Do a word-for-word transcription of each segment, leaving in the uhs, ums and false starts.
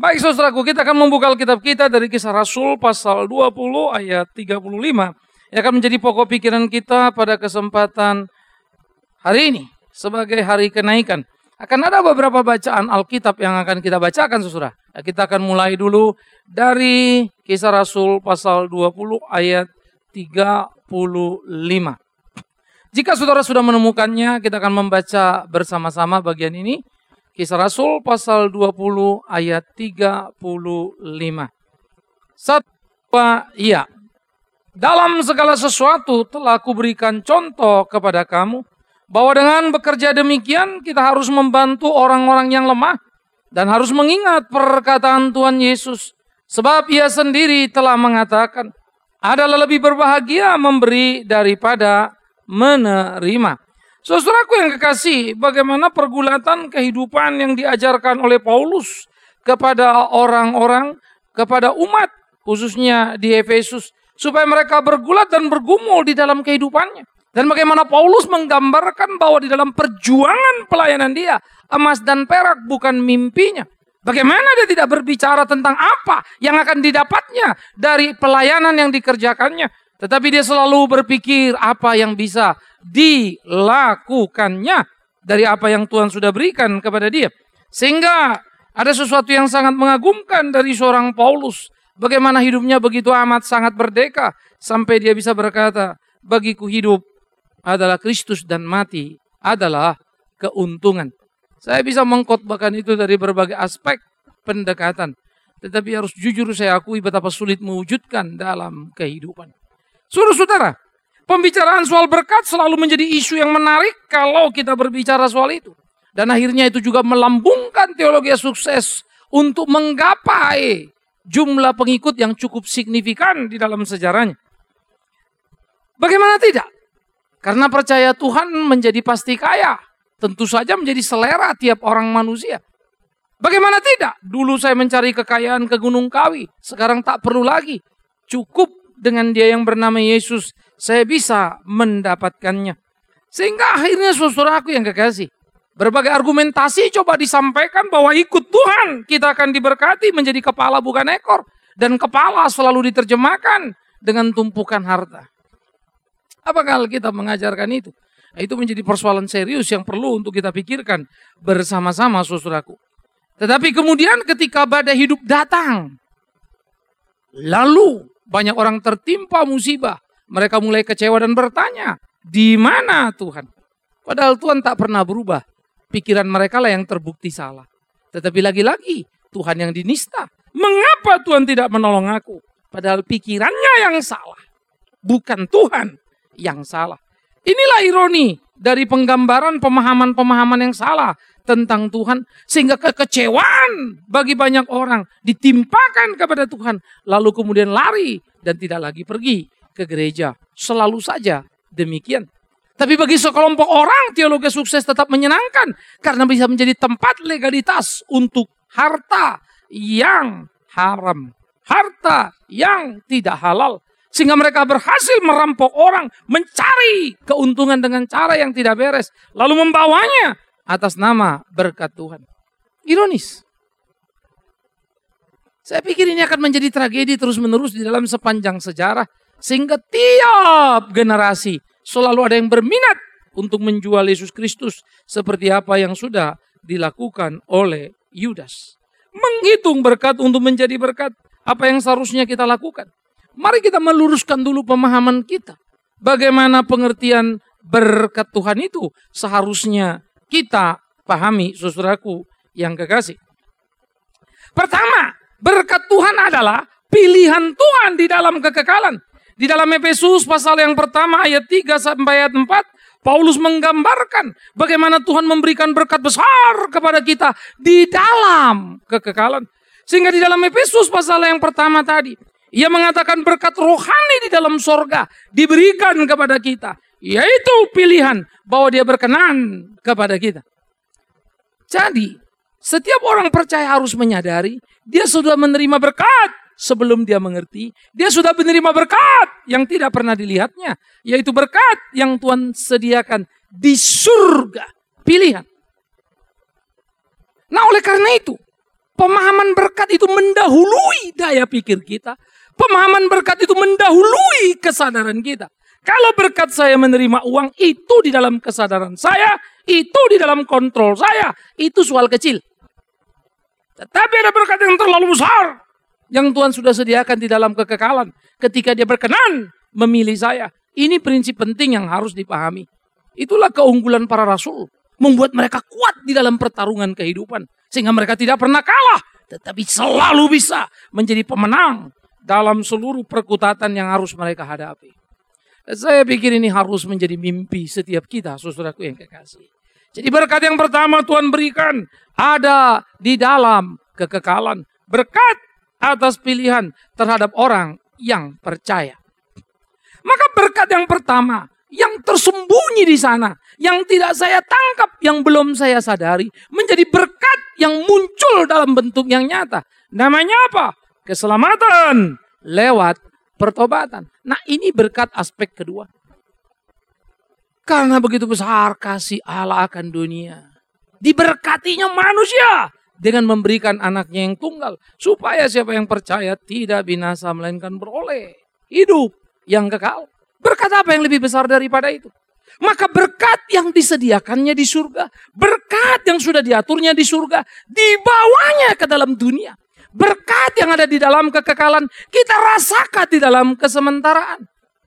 Baik saudaraku, kita akan membuka Alkitab kita dari Kisah Rasul pasal dua puluh ayat tiga puluh lima. Yang akan menjadi pokok pikiran kita pada kesempatan hari ini sebagai hari kenaikan. Akan ada beberapa bacaan Alkitab yang akan kita bacakan saudara. Kita akan mulai dulu dari Kisah Rasul pasal dua puluh ayat tiga puluh lima. Jika saudara sudah menemukannya, kita akan membaca bersama-sama bagian ini. Kisah Rasul pasal dua puluh ayat tiga puluh lima. Satu, iya. Dalam segala sesuatu telah kuberikan contoh kepada kamu, bahwa dengan bekerja demikian kita harus membantu orang-orang yang lemah dan harus mengingat perkataan Tuhan Yesus. Sebab ia sendiri telah mengatakan, adalah lebih berbahagia memberi daripada menerima. Saudaraku yang kekasih, bagaimana pergulatan kehidupan yang diajarkan oleh Paulus kepada orang-orang, kepada umat, khususnya di Efesus, supaya mereka bergulat dan bergumul di dalam kehidupannya. Dan bagaimana Paulus menggambarkan bahwa di dalam perjuangan pelayanan dia, emas dan perak bukan mimpinya. Bagaimana dia tidak berbicara tentang apa yang akan didapatnya dari pelayanan yang dikerjakannya. Tetapi dia selalu berpikir apa yang bisa dilakukannya dari apa yang Tuhan sudah berikan kepada dia. Sehingga ada sesuatu yang sangat mengagumkan dari seorang Paulus. Bagaimana hidupnya begitu amat sangat merdeka. Sampai dia bisa berkata, bagiku hidup adalah Kristus dan mati adalah keuntungan. Saya bisa mengkhotbahkan itu dari berbagai aspek pendekatan. Tetapi harus jujur saya akui betapa sulit mewujudkan dalam kehidupan. Saudara-saudara, pembicaraan soal berkat selalu menjadi isu yang menarik kalau kita berbicara soal itu. Dan akhirnya itu juga melambungkan teologi sukses untuk menggapai jumlah pengikut yang cukup signifikan di dalam sejarahnya. Bagaimana tidak? Karena percaya Tuhan menjadi pasti kaya. Tentu saja menjadi selera tiap orang manusia. Bagaimana tidak? Dulu saya mencari kekayaan ke Gunung Kawi. Sekarang tak perlu lagi. Cukup dengan dia yang bernama Yesus, saya bisa mendapatkannya. Sehingga akhirnya saudaraku yang kekasih, berbagai argumentasi coba disampaikan bahwa ikut Tuhan kita akan diberkati menjadi kepala bukan ekor. Dan kepala selalu diterjemahkan dengan tumpukan harta. Apakah kita mengajarkan itu? Nah, itu menjadi persoalan serius yang perlu untuk kita pikirkan bersama-sama saudaraku. Tetapi kemudian ketika badai hidup datang, lalu banyak orang tertimpa musibah. Mereka mulai kecewa dan bertanya, di mana Tuhan? Padahal Tuhan tak pernah berubah. Pikiran mereka lah yang terbukti salah. Tetapi lagi-lagi Tuhan yang dinista. Mengapa Tuhan tidak menolong aku? Padahal pikirannya yang salah. Bukan Tuhan yang salah. Inilah ironi dari penggambaran pemahaman-pemahaman yang salah tentang Tuhan. Sehingga kekecewaan bagi banyak orang ditimpakan kepada Tuhan. Lalu kemudian lari dan tidak lagi pergi ke gereja. Selalu saja demikian. Tapi bagi sekelompok orang teologi sukses tetap menyenangkan. Karena bisa menjadi tempat legalitas untuk harta yang haram. Harta yang tidak halal. Sehingga mereka berhasil merampok orang. Mencari keuntungan dengan cara yang tidak beres. Lalu membawanya atas nama berkat Tuhan. Ironis. Saya pikir ini akan menjadi tragedi terus-menerus di dalam sepanjang sejarah. Sehingga tiap generasi selalu ada yang berminat untuk menjual Yesus Kristus. Seperti apa yang sudah dilakukan oleh Yudas. Menghitung berkat untuk menjadi berkat. Apa yang seharusnya kita lakukan. Mari kita meluruskan dulu pemahaman kita. Bagaimana pengertian berkat Tuhan itu seharusnya kita pahami, saudaraku yang kekasih. Pertama, berkat Tuhan adalah pilihan Tuhan di dalam kekekalan. Di dalam Efesus pasal yang pertama ayat tiga sampai ayat empat, Paulus menggambarkan bagaimana Tuhan memberikan berkat besar kepada kita di dalam kekekalan. Sehingga di dalam Efesus pasal yang pertama tadi, ia mengatakan berkat rohani di dalam sorga diberikan kepada kita. Yaitu pilihan bahwa dia berkenan kepada kita. Jadi, setiap orang percaya harus menyadari dia sudah menerima berkat sebelum dia mengerti. Dia sudah menerima berkat yang tidak pernah dilihatnya. Yaitu berkat yang Tuhan sediakan di surga. Pilihan. Nah oleh karena itu, Pemahaman berkat itu mendahului daya pikir kita. Pemahaman berkat itu mendahului kesadaran kita. Kalau berkat saya menerima uang, itu di dalam kesadaran saya, itu di dalam kontrol saya, itu soal kecil. Tetapi ada berkat yang terlalu besar, yang Tuhan sudah sediakan di dalam kekekalan, ketika Dia berkenan memilih saya. Ini prinsip penting yang harus dipahami. Itulah keunggulan para rasul, membuat mereka kuat di dalam pertarungan kehidupan. Sehingga mereka tidak pernah kalah, tetapi selalu bisa menjadi pemenang dalam seluruh perkutatan yang harus mereka hadapi. Saya pikir ini harus menjadi mimpi setiap kita, saudaraku yang kekasih. Jadi berkat yang pertama Tuhan berikan ada di dalam kekekalan. Berkat atas pilihan terhadap orang yang percaya. Maka berkat yang pertama, yang tersembunyi di sana, yang tidak saya tangkap, yang belum saya sadari, menjadi berkat yang muncul dalam bentuk yang nyata. Namanya apa? Keselamatan lewat pertobatan. Nah, ini berkat aspek kedua. Karena begitu besar kasih Allah akan dunia, diberkatinya manusia dengan memberikan anaknya yang tunggal, supaya siapa yang percaya tidak binasa melainkan beroleh hidup yang kekal. Berkat apa yang lebih besar daripada itu? Maka berkat yang disediakannya di surga, berkat yang sudah diaturnya di surga, dibawanya ke dalam dunia. Berkat yang ada di dalam kekekalan, kita rasakan di dalam kesementaraan.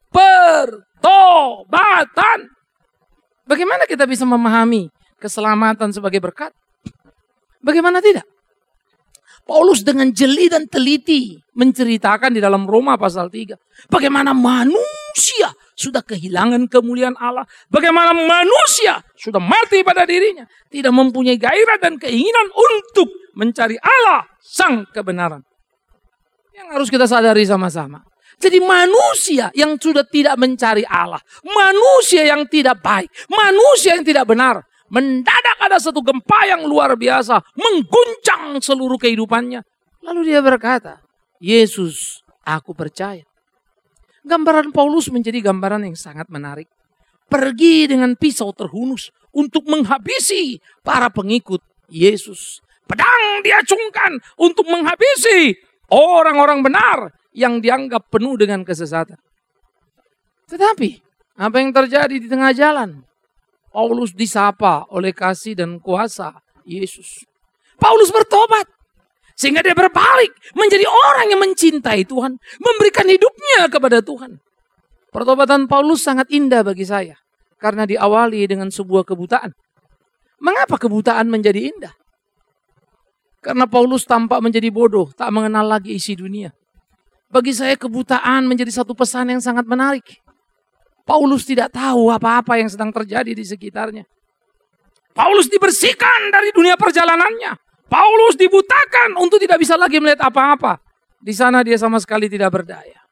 Pertobatan. Bagaimana kita bisa memahami keselamatan sebagai berkat? Bagaimana tidak? Paulus dengan jeli dan teliti menceritakan di dalam Roma pasal tiga. Bagaimana manusia sudah kehilangan kemuliaan Allah. Bagaimana manusia sudah mati pada dirinya. Tidak mempunyai gairah dan keinginan untuk mencari Allah sang kebenaran. Yang harus kita sadari sama-sama. Jadi manusia yang sudah tidak mencari Allah. Manusia yang tidak baik. Manusia yang tidak benar. Mendadak ada satu gempa yang luar biasa, mengguncang seluruh kehidupannya. Lalu dia berkata, Yesus, aku percaya. Gambaran Paulus menjadi gambaran yang sangat menarik. Pergi dengan pisau terhunus untuk menghabisi para pengikut Yesus. Pedang diacungkan untuk menghabisi orang-orang benar yang dianggap penuh dengan kesesatan. Tetapi, apa yang terjadi di tengah jalan? Paulus disapa oleh kasih dan kuasa Yesus. Paulus bertobat. Sehingga dia berbalik menjadi orang yang mencintai Tuhan. Memberikan hidupnya kepada Tuhan. Pertobatan Paulus sangat indah bagi saya. Karena diawali dengan sebuah kebutaan. Mengapa kebutaan menjadi indah? Karena Paulus tampak menjadi bodoh. Tak mengenal lagi isi dunia. Bagi saya kebutaan menjadi satu pesan yang sangat menarik. Paulus tidak tahu apa-apa yang sedang terjadi di sekitarnya. Paulus dibersihkan dari dunia perjalanannya. Paulus dibutakan untuk tidak bisa lagi melihat apa-apa. Di sana dia sama sekali tidak berdaya.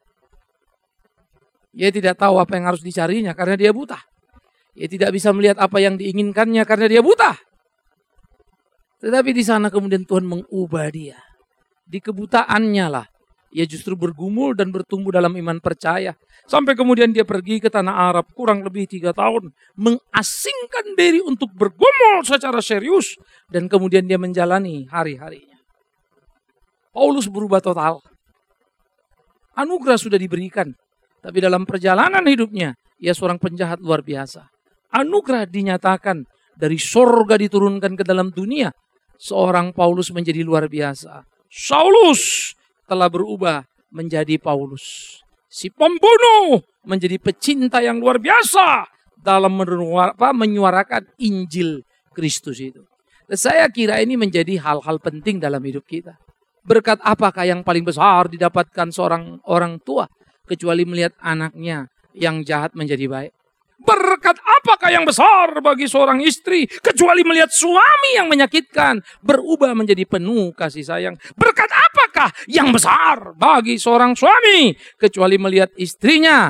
Dia tidak tahu apa yang harus dicarinya karena dia buta. Dia tidak bisa melihat apa yang diinginkannya karena dia buta. Tetapi di sana kemudian Tuhan mengubah dia. Di kebutaannya lah. Ia justru bergumul dan bertumbuh dalam iman percaya. Sampai kemudian dia pergi ke tanah Arab kurang lebih tiga tahun. Mengasingkan diri untuk bergumul secara serius. Dan kemudian dia menjalani hari-harinya. Paulus berubah total. Anugerah sudah diberikan. Tapi dalam perjalanan hidupnya, ia seorang penjahat luar biasa. Anugerah dinyatakan dari sorga diturunkan ke dalam dunia. Seorang Paulus menjadi luar biasa. Saulus telah berubah menjadi Paulus. Si pembunuh menjadi pecinta yang luar biasa dalam menyuarakan Injil Kristus itu. Dan saya kira ini menjadi hal-hal penting dalam hidup kita. Berkat apakah yang paling besar didapatkan seorang orang tua kecuali melihat anaknya yang jahat menjadi baik? Berkat apakah yang besar bagi seorang istri kecuali melihat suami yang menyakitkan berubah menjadi penuh kasih sayang? Berkat apakah yang besar bagi seorang suami kecuali melihat istrinya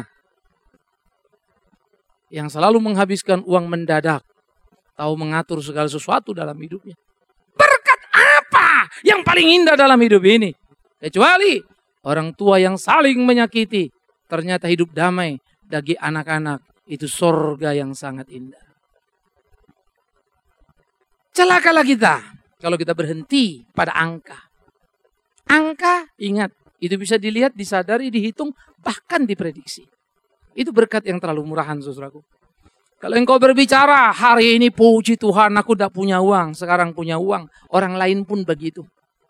yang selalu menghabiskan uang mendadak, tahu mengatur segala sesuatu dalam hidupnya? Berkat apa yang paling indah dalam hidup ini kecuali orang tua yang saling menyakiti ternyata hidup damai bagi anak-anak? Itu sorga yang sangat indah. Celakalah kita Kalau kita berhenti pada angka. Angka, ingat, itu bisa dilihat, disadari, dihitung, bahkan diprediksi. Itu berkat yang terlalu murahan, saudaraku. Kalau engkau berbicara, hari ini puji Tuhan, aku tidak punya uang, sekarang punya uang. Orang lain pun begitu.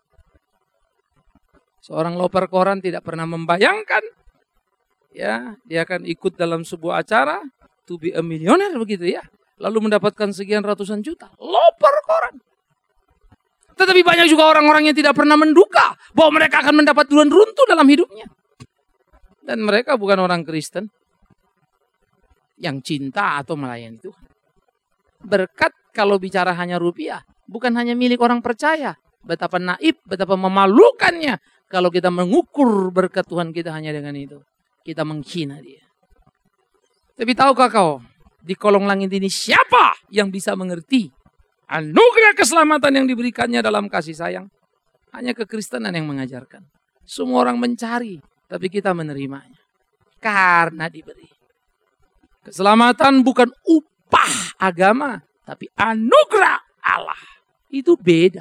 Seorang loper koran tidak pernah membayangkan, ya, dia akan ikut dalam sebuah acara, to be a millionaire begitu ya. Lalu mendapatkan sekian ratusan juta. Loper koran. Tetapi banyak juga orang-orang yang tidak pernah menduga bahwa mereka akan mendapat duluan runtuh dalam hidupnya. Dan mereka bukan orang Kristen yang cinta atau melayani Tuhan. Berkat kalau bicara hanya rupiah, bukan hanya milik orang percaya. Betapa naib, betapa memalukannya kalau kita mengukur berkat Tuhan kita hanya dengan itu. Kita menghina dia. Tapi tahukah kau, di kolong langit ini siapa yang bisa mengerti anugerah keselamatan yang diberikannya dalam kasih sayang? Hanya kekristenan yang mengajarkan. Semua orang mencari, tapi kita menerimanya. Karena diberi. Keselamatan bukan upah agama, tapi anugerah Allah. Itu beda.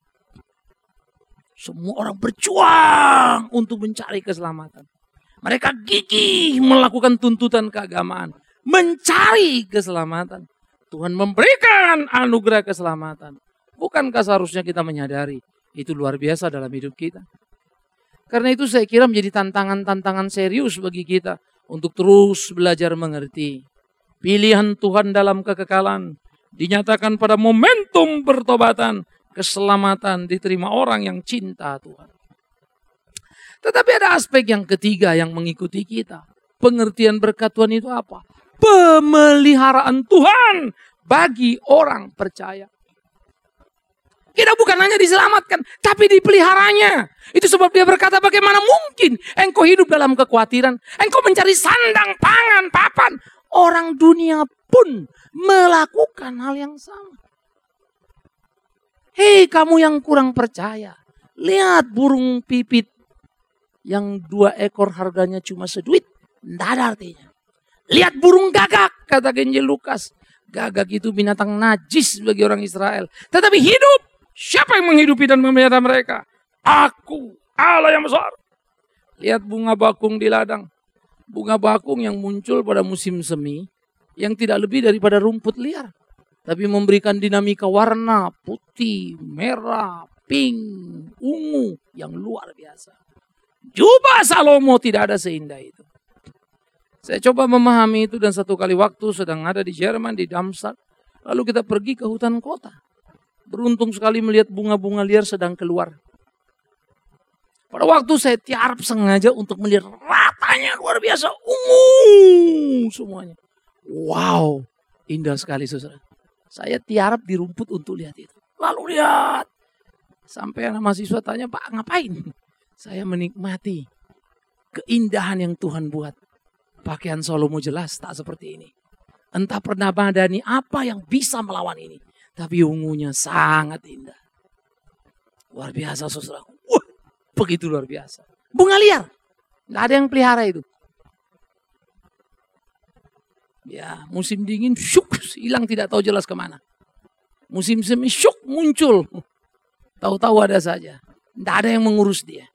Semua orang berjuang untuk mencari keselamatan. Mereka gigih melakukan tuntutan keagamaan. Mencari keselamatan. Tuhan memberikan anugerah keselamatan. Bukankah seharusnya kita menyadari itu luar biasa dalam hidup kita? Karena itu saya kira menjadi tantangan-tantangan serius bagi kita untuk terus belajar mengerti. Pilihan Tuhan dalam kekekalan dinyatakan pada momentum pertobatan. Keselamatan diterima orang yang cinta Tuhan. Tetapi ada aspek yang ketiga yang mengikuti kita. Pengertian berkat Tuhan itu apa? Pemeliharaan Tuhan bagi orang percaya. Kita bukan hanya diselamatkan, tapi dipeliharanya. Itu sebab dia berkata, bagaimana mungkin engkau hidup dalam kekhawatiran, engkau mencari sandang, pangan, papan. Orang dunia pun melakukan hal yang sama. Hei kamu yang kurang percaya, lihat burung pipit yang dua ekor harganya cuma seduit, tidak ada artinya. Lihat burung gagak, kata Injil Lukas. Gagak itu binatang najis bagi orang Israel. Tetapi hidup. Siapa yang menghidupi dan memelihara mereka? Aku, Allah yang besar. Lihat bunga bakung di ladang. Bunga bakung yang muncul pada musim semi, yang tidak lebih daripada rumput liar. Tapi memberikan dinamika warna putih, merah, pink, ungu yang luar biasa. Jubah Salomo tidak ada seindah itu. Saya coba memahami itu dan satu kali waktu sedang ada di Jerman, di Darmstadt. Lalu kita pergi ke hutan kota. Beruntung sekali melihat bunga-bunga liar sedang keluar. Pada waktu saya tiarap sengaja untuk melihat ratanya luar biasa. Ungu semuanya. Wow, indah sekali saudara. Saya tiarap di rumput untuk lihat itu. Lalu lihat. Sampai anak mahasiswa tanya, Pak ngapain? Saya menikmati keindahan yang Tuhan buat. Pakaian Salomo jelas tak seperti ini. Entah pernah madani apa yang bisa melawan ini. Tapi ungunya sangat indah. Luar biasa saudara. Wah, begitu luar biasa. Bunga liar. Nggak ada yang pelihara itu. Ya, musim dingin syuk hilang tidak tahu jelas kemana. Musim semi syuk muncul. Tahu-tahu ada saja. Tidak ada yang mengurus dia.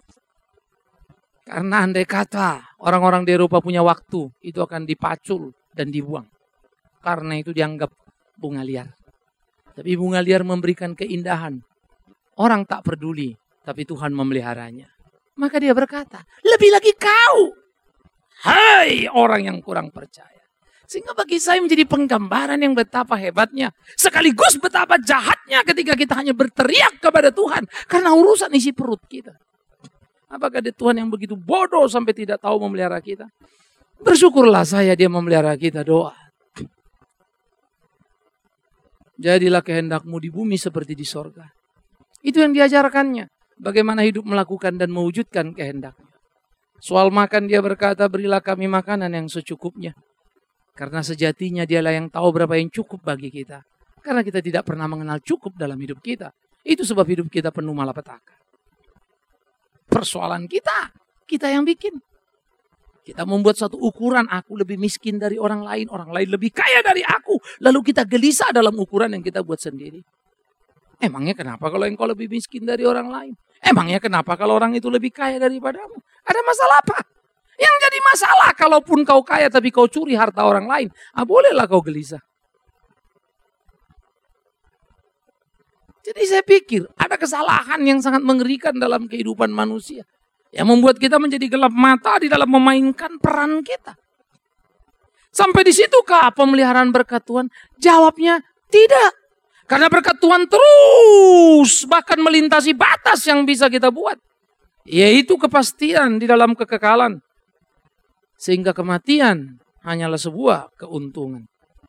Karena andai kata orang-orang di Eropa punya waktu, itu akan dipacul dan dibuang. Karena itu dianggap bunga liar. Tapi bunga liar memberikan keindahan. Orang tak peduli, tapi Tuhan memeliharanya. Maka dia berkata, lebih lagi kau. Hai orang yang kurang percaya. Sehingga bagi saya menjadi penggambaran yang betapa hebatnya. Sekaligus betapa jahatnya ketika kita hanya berteriak kepada Tuhan. Karena urusan isi perut kita. Apakah ada Tuhan yang begitu bodoh sampai tidak tahu memelihara kita? Bersyukurlah saya dia memelihara kita, doa. Jadilah kehendakmu di bumi seperti di sorga. Itu yang diajarkannya. Bagaimana hidup melakukan dan mewujudkan kehendaknya. Soal makan dia berkata, berilah kami makanan yang secukupnya. Karena sejatinya dialah yang tahu berapa yang cukup bagi kita. Karena kita tidak pernah mengenal cukup dalam hidup kita. Itu sebab hidup kita penuh malapetaka. Persoalan kita, kita yang bikin. Kita membuat satu ukuran, aku lebih miskin dari orang lain, orang lain lebih kaya dari aku. Lalu kita gelisah dalam ukuran yang kita buat sendiri. Emangnya kenapa kalau engkau lebih miskin dari orang lain? Emangnya kenapa kalau orang itu lebih kaya daripadamu? Ada masalah apa? Yang jadi masalah kalaupun kau kaya tapi kau curi harta orang lain. Ah, bolehlah kau gelisah. Jadi saya pikir ada kesalahan yang sangat mengerikan dalam kehidupan manusia. Yang membuat kita menjadi gelap mata di dalam memainkan peran kita. Sampai di situkah pemeliharaan berkat Tuhan? Jawabnya tidak. Karena berkat Tuhan terus bahkan melintasi batas yang bisa kita buat. Yaitu kepastian di dalam kekekalan. Sehingga kematian hanyalah sebuah keuntungan.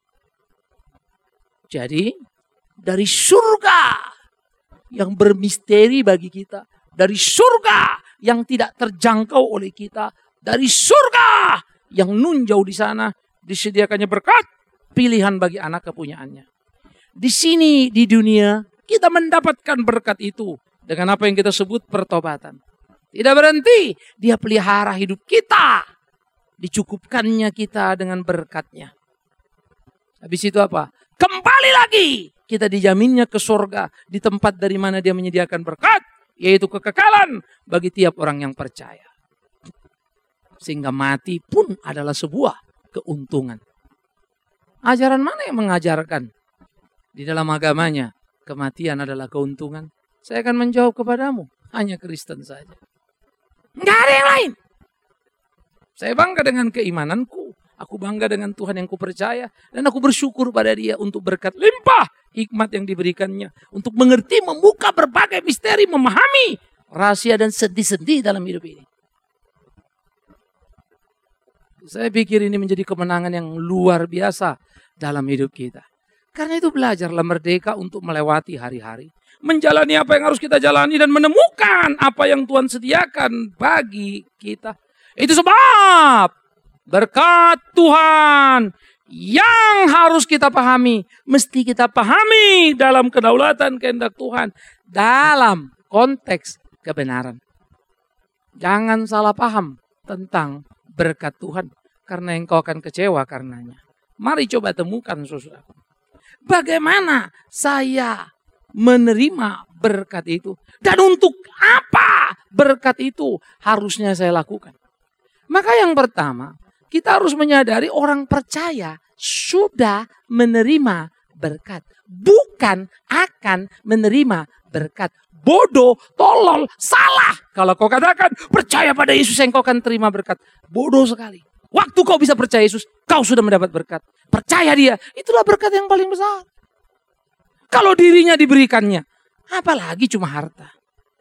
Jadi dari surga yang bermisteri bagi kita. Dari surga yang tidak terjangkau oleh kita. Dari surga yang nun jauh di sana. Disediakannya berkat pilihan bagi anak kepunyaannya. Di sini di dunia kita mendapatkan berkat itu. Dengan apa yang kita sebut pertobatan. Tidak berhenti. Dia pelihara hidup kita. Dicukupkannya kita dengan berkatnya. Habis itu apa? Kembali lagi. Kita dijaminnya ke surga. Di tempat dari mana dia menyediakan berkat. Yaitu kekekalan bagi tiap orang yang percaya. Sehingga mati pun adalah sebuah keuntungan. Ajaran mana yang mengajarkan? Di dalam agamanya. Kematian adalah keuntungan. Saya akan menjawab kepadamu. Hanya Kristen saja. Nggak ada yang lain. Saya bangga dengan keimananku. Aku bangga dengan Tuhan yang kupercaya. Dan aku bersyukur pada dia untuk berkat limpah hikmat yang diberikannya. Untuk mengerti, membuka berbagai misteri, memahami rahasia dan sendi-sendi dalam hidup ini. Saya pikir ini menjadi kemenangan yang luar biasa dalam hidup kita. Karena itu belajarlah merdeka untuk melewati hari-hari. Menjalani apa yang harus kita jalani dan menemukan apa yang Tuhan sediakan bagi kita. Itu sebab berkat Tuhan yang harus kita pahami. Mesti kita pahami dalam kedaulatan kehendak Tuhan. Dalam konteks kebenaran. Jangan salah paham tentang berkat Tuhan. Karena engkau akan kecewa karenanya. Mari coba temukan saudaraku. Bagaimana saya menerima berkat itu. Dan untuk apa berkat itu harusnya saya lakukan. Maka yang pertama, kita harus menyadari orang percaya sudah menerima berkat. Bukan akan menerima berkat. Bodoh, tolol, salah. Kalau kau katakan percaya pada Yesus yang kau akan terima berkat. Bodoh sekali. Waktu kau bisa percaya Yesus, kau sudah mendapat berkat. Percaya dia, itulah berkat yang paling besar. Kalau dirinya diberikannya, apalagi cuma harta.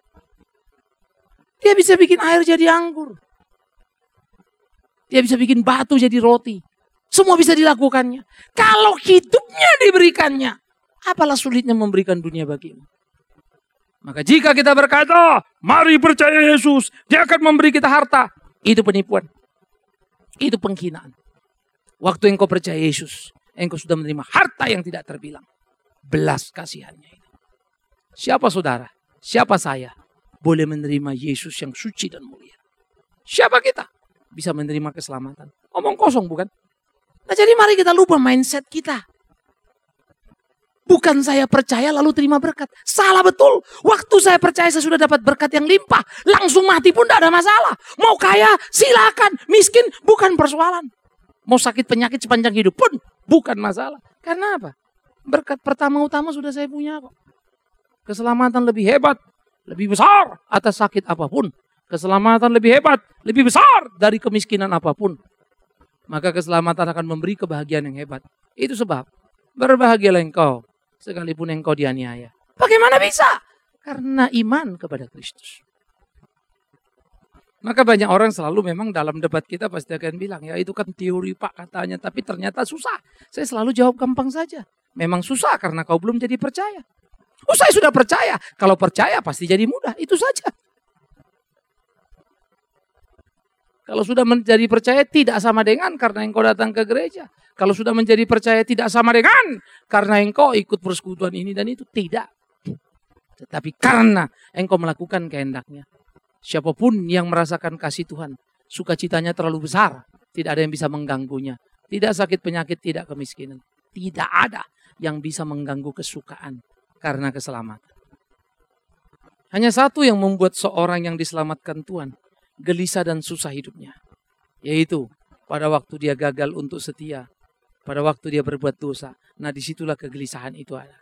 Dia bisa bikin air jadi anggur. Dia bisa bikin batu jadi roti. Semua bisa dilakukannya. Kalau hidupnya diberikannya, apalah sulitnya memberikan dunia bagimu. Maka jika kita berkata, mari percaya Yesus, dia akan memberi kita harta. Itu penipuan. Itu penghinaan. Waktu engkau percaya Yesus, engkau sudah menerima harta yang tidak terbilang. Belas kasihannya itu. Siapa saudara? Siapa saya? Boleh menerima Yesus yang suci dan mulia. Siapa kita? Bisa menerima keselamatan. Omong kosong bukan? Nah jadi mari kita lupa mindset kita. Bukan saya percaya lalu terima berkat. Salah betul. Waktu saya percaya saya sudah dapat berkat yang limpah. Langsung mati pun tidak ada masalah. Mau kaya silakan. Miskin bukan persoalan. Mau sakit penyakit sepanjang hidup pun bukan masalah. Karena apa? Berkat pertama-utama sudah saya punya kok. Keselamatan lebih hebat. Lebih besar atas sakit apapun. Keselamatan lebih hebat, lebih besar dari kemiskinan apapun. Maka keselamatan akan memberi kebahagiaan yang hebat. Itu sebab berbahagialah engkau sekalipun engkau dianiaya. Bagaimana bisa? Karena iman kepada Kristus. Maka banyak orang selalu memang dalam debat kita pasti akan bilang, ya itu kan teori Pak katanya, tapi ternyata susah. Saya selalu jawab gampang saja. Memang susah karena kau belum jadi percaya. Oh saya sudah percaya. Kalau percaya pasti jadi mudah. Itu saja. Kalau sudah menjadi percaya tidak sama dengan karena engkau datang ke gereja. Kalau sudah menjadi percaya tidak sama dengan karena engkau ikut persekutuan ini dan itu. Tidak. Tetapi karena engkau melakukan kehendaknya. Siapapun yang merasakan kasih Tuhan. Sukacitanya terlalu besar. Tidak ada yang bisa mengganggunya. Tidak sakit penyakit, tidak kemiskinan. Tidak ada yang bisa mengganggu kesukaan. karena keselamatan. Hanya satu yang membuat seorang yang diselamatkan Tuhan gelisah dan susah hidupnya. Yaitu pada waktu dia gagal untuk setia. Pada waktu dia berbuat dosa. Nah disitulah kegelisahan itu ada.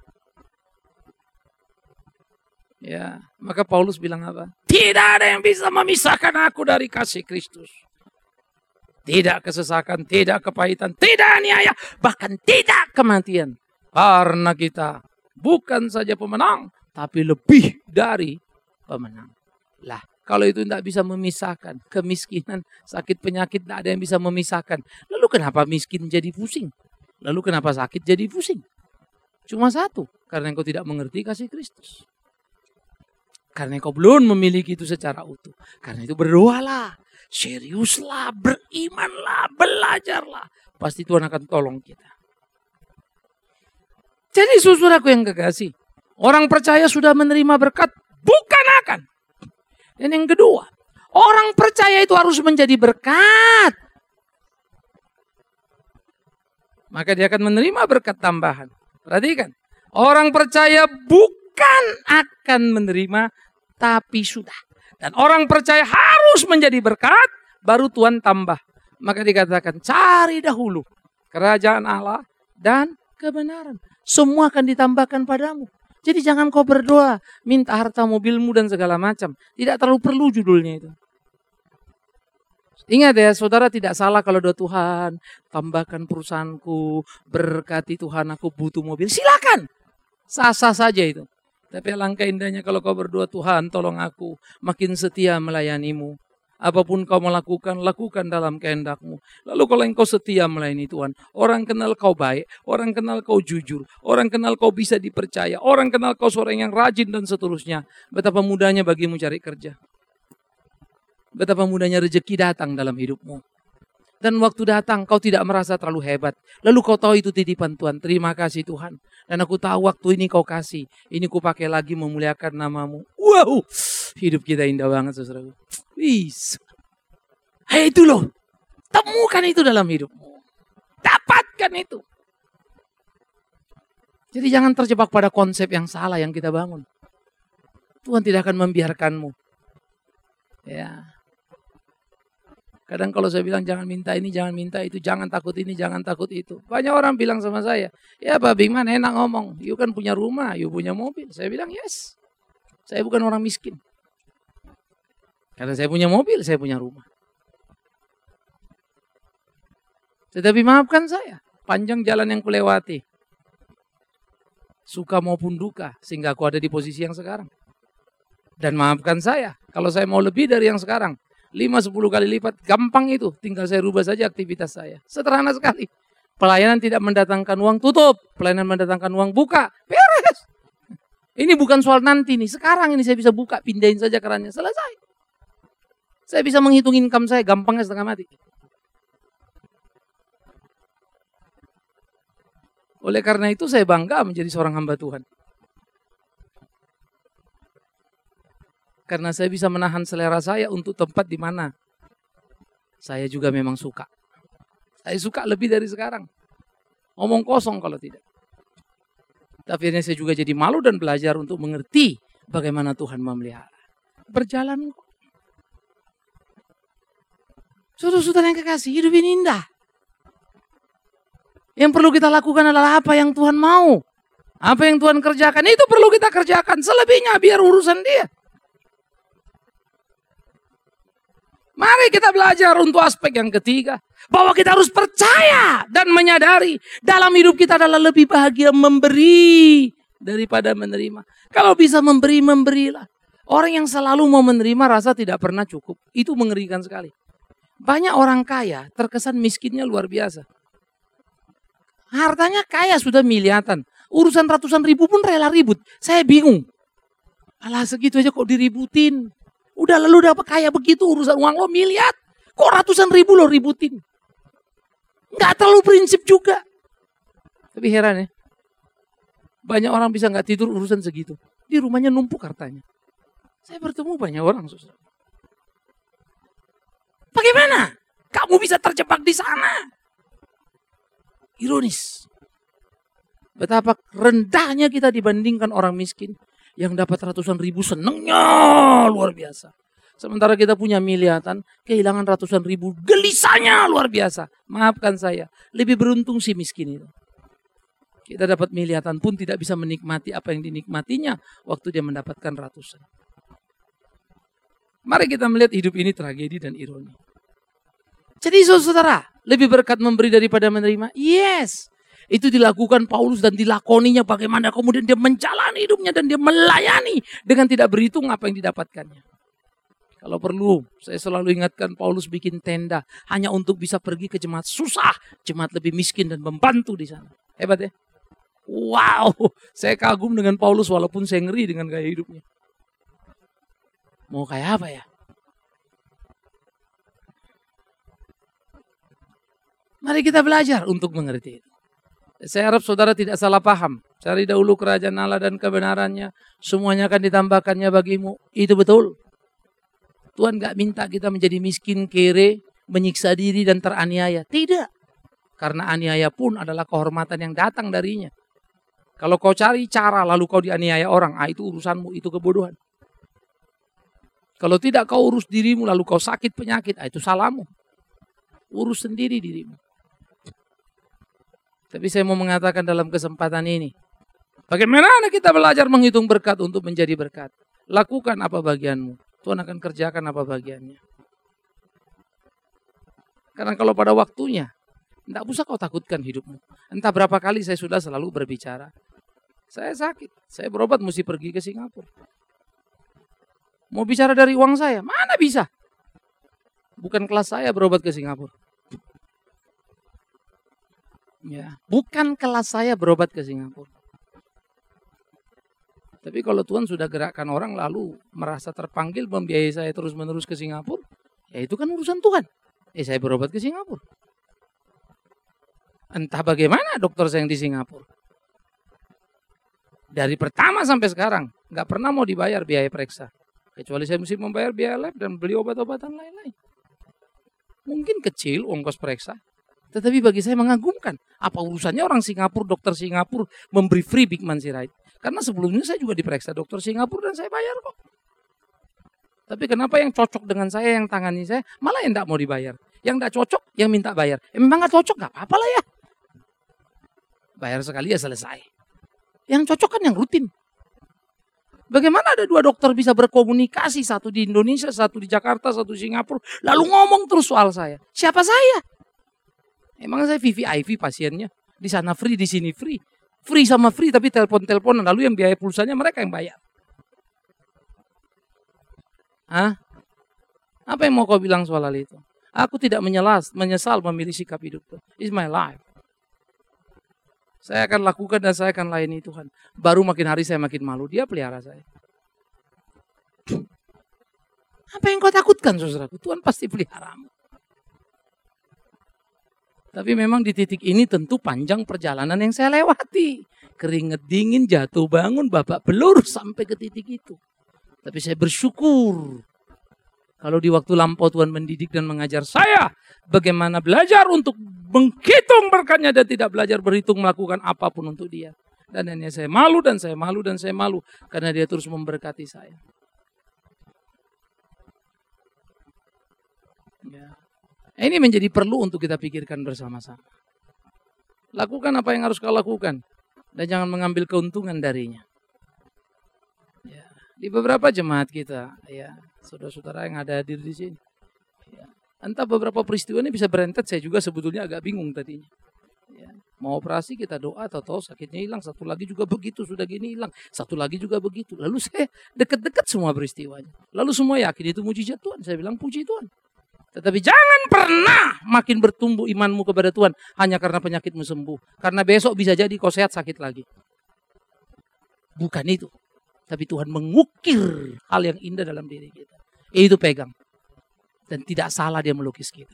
Ya, maka Paulus bilang apa? Tidak ada yang bisa memisahkan aku dari kasih Kristus. Tidak kesesakan, tidak kepahitan, tidak aniaya, bahkan tidak kematian. Karena kita bukan saja pemenang, tapi lebih dari pemenang. Lah, kalau itu tidak bisa memisahkan, kemiskinan, sakit, penyakit, tidak ada yang bisa memisahkan. Lalu kenapa miskin jadi pusing? Lalu kenapa sakit jadi pusing? Cuma satu, karena engkau tidak mengerti kasih Kristus. Karena engkau belum memiliki itu secara utuh. Karena itu berdoalah, seriuslah, berimanlah, belajarlah. Pasti Tuhan akan tolong kita. Jadi saudaraku yang kekasih, orang percaya sudah menerima berkat, bukan akan. Dan yang kedua, orang percaya itu harus menjadi berkat. Maka dia akan menerima berkat tambahan. Perhatikan, orang percaya bukan akan menerima, tapi sudah. Dan orang percaya harus menjadi berkat, baru Tuhan tambah. Maka dikatakan, cari dahulu kerajaan Allah dan kebenaran. Semua akan ditambahkan padamu. Jadi jangan kau berdoa, minta harta, mobilmu, dan segala macam. Tidak terlalu perlu judulnya itu. Ingat ya, saudara tidak salah kalau doa Tuhan, tambahkan perusahaanku, berkati Tuhan, aku butuh mobil. Silakan, sah-sah saja itu. Tapi alangkah indahnya kalau kau berdoa, Tuhan tolong aku makin setia melayanimu. Apapun kau melakukan, lakukan dalam kehendak-Mu. Lalu kalau engkau setia melayani Tuhan, orang kenal kau baik, orang kenal kau jujur, orang kenal kau bisa dipercaya, orang kenal kau seorang yang rajin dan seterusnya. Betapa mudahnya bagimu cari kerja. Betapa mudahnya rezeki datang dalam hidupmu. Dan waktu datang kau tidak merasa terlalu hebat. Lalu kau tahu itu titipan Tuhan. Terima kasih Tuhan. Dan aku tahu waktu ini kau kasih. Ini ku pakai lagi memuliakan namamu. Wow. Hidup kita indah banget saudaraku. Wis. Hei itu loh. Temukan itu dalam hidupmu. Dapatkan itu. Jadi jangan terjebak pada konsep yang salah yang kita bangun. Tuhan tidak akan membiarkanmu. Ya. Kadang kalau saya bilang jangan minta ini, jangan minta itu, jangan takut ini, jangan takut itu. Banyak orang bilang sama saya, ya Pak Bingman enak ngomong, you kan punya rumah, you punya mobil. Saya bilang yes, saya bukan orang miskin. Karena saya punya mobil, saya punya rumah. Tetapi maafkan saya, panjang jalan yang kulewati. Suka maupun duka, sehingga aku ada di posisi yang sekarang. Dan maafkan saya, kalau saya mau lebih dari yang sekarang, lima sepuluh kali lipat, gampang itu. Tinggal saya rubah saja aktivitas saya. Sederhana sekali. Pelayanan tidak mendatangkan uang, tutup. Pelayanan mendatangkan uang, buka. Beres. Ini bukan soal nanti nih. Sekarang ini saya bisa buka, pindahin saja kerannya. Selesai. Saya bisa menghitung income saya, gampangnya setengah mati. Oleh karena itu saya bangga menjadi seorang hamba Tuhan. Karena saya bisa menahan selera saya untuk tempat di mana saya juga memang suka. Saya suka lebih dari sekarang. Ngomong kosong kalau tidak. Tapi akhirnya saya juga jadi malu dan belajar untuk mengerti bagaimana Tuhan memelihara. Berjalan kok. Saudara-saudara yang kekasih, hidup ini indah. Yang perlu kita lakukan adalah apa yang Tuhan mau. Apa yang Tuhan kerjakan, itu perlu kita kerjakan. Selebihnya biar urusan Dia. Mari kita belajar untuk aspek yang ketiga. Bahwa kita harus percaya dan menyadari. Dalam hidup kita adalah lebih bahagia memberi daripada menerima. Kalau bisa memberi, memberilah. Orang yang selalu mau menerima rasa tidak pernah cukup. Itu mengerikan sekali. Banyak orang kaya terkesan miskinnya luar biasa. Hartanya kaya sudah miliaran. Urusan ratusan ribu pun rela ribut. Saya bingung. Alah segitu aja kok diributin. Udah lalu dapat kaya begitu urusan uang lo miliar. Kok ratusan ribu lo ributin. Gak terlalu prinsip juga. Tapi heran ya. Banyak orang bisa gak tidur urusan segitu. Di rumahnya numpuk hartanya. Saya bertemu banyak orang. Saudara. Bagaimana? Kamu bisa terjebak di sana. Ironis. Betapa rendahnya kita dibandingkan orang miskin. Yang dapat ratusan ribu senangnya luar biasa. Sementara kita punya miliaran, kehilangan ratusan ribu, gelisahnya luar biasa. Maafkan saya, lebih beruntung si miskin itu. Kita dapat miliaran pun tidak bisa menikmati apa yang dinikmatinya waktu dia mendapatkan ratusan. Mari kita melihat hidup ini tragedi dan ironi. Jadi saudara, lebih berkat memberi daripada menerima? Yes. Itu dilakukan Paulus dan dilakoninya bagaimana kemudian dia menjalani hidupnya dan dia melayani dengan tidak berhitung apa yang didapatkannya. Kalau perlu, saya selalu ingatkan Paulus bikin tenda hanya untuk bisa pergi ke jemaat susah, jemaat lebih miskin dan membantu di sana. Hebat ya? Wow, saya kagum dengan Paulus walaupun saya ngeri dengan gaya hidupnya. Mau kayak apa ya? Mari kita belajar untuk mengerti itu. Saya harap saudara tidak salah paham. Cari dahulu kerajaan Allah dan kebenarannya. Semuanya akan ditambahkannya bagimu. Itu betul. Tuhan gak minta kita menjadi miskin, kere, menyiksa diri dan teraniaya. Tidak. Karena aniaya pun adalah kehormatan yang datang darinya. Kalau kau cari cara lalu kau dianiaya orang, ah itu urusanmu, itu kebodohan. Kalau tidak kau urus dirimu lalu kau sakit penyakit, ah itu salahmu. Urus sendiri dirimu. Tapi saya mau mengatakan dalam kesempatan ini, bagaimana kita belajar menghitung berkat untuk menjadi berkat. Lakukan apa bagianmu, Tuhan akan kerjakan apa bagiannya. Karena kalau pada waktunya, tidak usah kau takutkan hidupmu. Entah berapa kali saya sudah selalu berbicara. Saya sakit, saya berobat mesti pergi ke Singapura. Mau bicara dari uang saya, mana bisa? Bukan kelas saya berobat ke Singapura. Ya, bukan kelas saya berobat ke Singapura. Tapi kalau Tuhan sudah gerakkan orang lalu merasa terpanggil membiayai saya terus-menerus ke Singapura, ya itu kan urusan Tuhan. Eh saya berobat ke Singapura. Entah bagaimana dokter saya yang di Singapura. Dari pertama sampai sekarang nggak pernah mau dibayar biaya periksa. Kecuali saya mesti membayar biaya lab dan beli obat-obatan lain-lain. Mungkin kecil ongkos periksa. Tetapi bagi saya mengagumkan. Apa urusannya orang Singapura, dokter Singapura memberi free Big Mansi Ride? Karena sebelumnya saya juga diperiksa dokter Singapura dan saya bayar kok. Tapi kenapa yang cocok dengan saya, yang tangani saya, malah yang tidak mau dibayar. Yang tidak cocok, yang minta bayar. Eh, memang nggak cocok, nggak apa-apa lah ya. Bayar sekali ya selesai. Yang cocok kan yang rutin. Bagaimana ada dua dokter bisa berkomunikasi, satu di Indonesia, satu di Jakarta, satu di Singapura, lalu ngomong terus soal saya. Siapa saya? Emang saya V V I P pasiennya. Di sana free, di sini free. Free sama free, tapi telepon-teleponan. Lalu yang biaya pulsanya mereka yang bayar. Hah? Apa yang mau kau bilang soal hal itu? Aku tidak menyelas, menyesal memilih sikap hidup. It's my life. Saya akan lakukan dan saya akan layani Tuhan. Baru makin hari saya makin malu. Dia pelihara saya. Apa yang kau takutkan, saudaraku? Tuhan pasti peliharamu. Tapi memang di titik ini tentu panjang perjalanan yang saya lewati. Keringet dingin, jatuh bangun, babak belur sampai ke titik itu. Tapi saya bersyukur. Kalau di waktu lampau Tuhan mendidik dan mengajar saya. Bagaimana belajar untuk menghitung berkatnya dan tidak belajar berhitung melakukan apapun untuk dia. Dan hanya saya malu dan saya malu dan saya malu. Karena dia terus memberkati saya. Ya. Ini menjadi perlu untuk kita pikirkan bersama-sama. Lakukan apa yang harus kau lakukan. Dan jangan mengambil keuntungan darinya. Ya. Di beberapa jemaat kita, ya, saudara-saudara yang ada hadir di sini. Ya. Entah beberapa peristiwa ini bisa berentet, saya juga sebetulnya agak bingung tadinya. Ya. Mau operasi kita doa, atau sakitnya hilang. Satu lagi juga begitu, sudah gini hilang. Satu lagi juga begitu. Lalu saya dekat-dekat semua peristiwanya. Lalu semua yakin itu mujizat Tuhan. Saya bilang puji Tuhan. Tetapi jangan pernah makin bertumbuh imanmu kepada Tuhan hanya karena penyakitmu sembuh. Karena besok bisa jadi kau sehat sakit lagi. Bukan itu. Tapi Tuhan mengukir hal yang indah dalam diri kita. Itu pegang. Dan tidak salah dia melukis kita.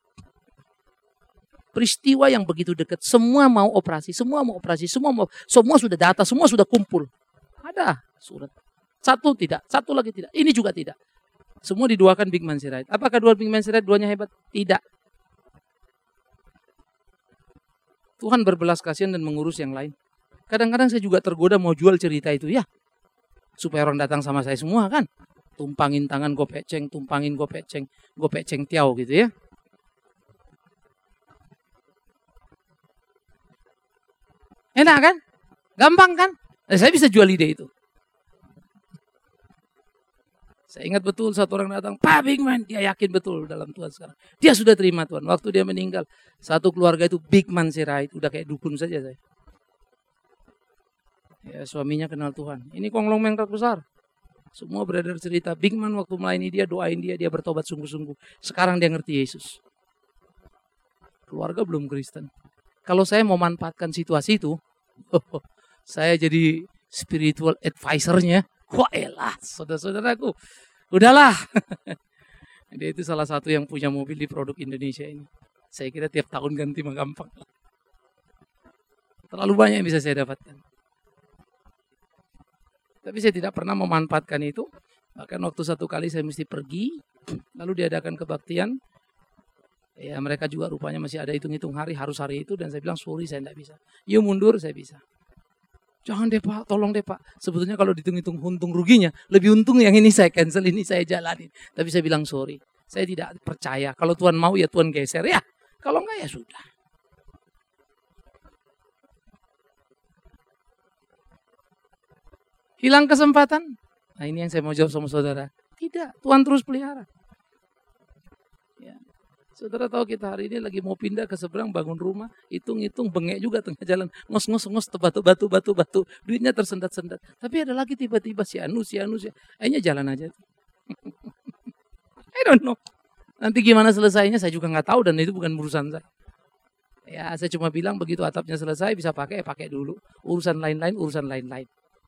Peristiwa yang begitu dekat. Semua mau operasi. Semua mau operasi. Semua mau. Semua sudah data. Semua sudah kumpul. Ada surat. Satu tidak. Satu lagi tidak. Ini juga tidak. Semua diduakan Big Mansi Ride. Apakah dua Big Mansi Ride duanya hebat? Tidak. Tuhan berbelas kasihan dan mengurus yang lain. Kadang-kadang saya juga tergoda mau jual cerita itu ya. Supaya orang datang sama saya semua kan. Tumpangin tangan gue peceng, tumpangin gue peceng, gue peceng tiau gitu ya. Enak kan? Gampang kan? Nah, saya bisa jual ide itu. Saya ingat betul satu orang datang, Pak Bigman, dia yakin betul dalam Tuhan sekarang. Dia sudah terima Tuhan. Waktu dia meninggal, satu keluarga itu Bigman Sirait, udah kayak dukun saja saya. Ya, suaminya kenal Tuhan. Ini konglomerat besar. Semua beredar cerita, Bigman waktu melayani dia, doain dia, dia bertobat sungguh-sungguh. Sekarang dia ngerti Yesus. Keluarga belum Kristen. Kalau saya mau manfaatkan situasi itu, saya jadi spiritual advisor-nya. Wah elah, saudara-saudaraku. Udahlah. Dia itu salah satu yang punya mobil di produk Indonesia ini. Saya kira tiap tahun ganti mah gampang. Terlalu banyak yang bisa saya dapatkan. Tapi saya tidak pernah memanfaatkan itu. Bahkan waktu satu kali saya mesti pergi, lalu diadakan kebaktian. Ya mereka juga rupanya masih ada hitung-hitung hari, harus hari itu. Dan saya bilang, sorry saya tidak bisa. Yuk mundur, saya bisa. Jangan deh Pak, tolong deh Pak. Sebetulnya kalau dihitung-hitung untung ruginya, lebih untung yang ini saya cancel, ini saya jalanin. Tapi saya bilang sorry, saya tidak percaya. Kalau Tuhan mau ya Tuhan geser ya. Kalau enggak ya sudah. Hilang kesempatan? Nah ini yang saya mau jawab sama saudara. Tidak, Tuhan terus pelihara. Ya. Saudara tahu kita hari ini lagi mau pindah ke seberang bangun rumah, hitung-hitung bengek juga tengah jalan, ngos-ngos-ngos batu batu batu batu, duitnya tersendat-sendat. Tapi ada lagi tiba-tiba si anu si anu si, akhirnya jalan aja. I don't know. Nanti gimana selesainya saya juga nggak tahu dan itu bukan urusan saya. Ya saya cuma bilang begitu atapnya selesai bisa pakai, pakai dulu. Urusan lain-lain, urusan lain-lain.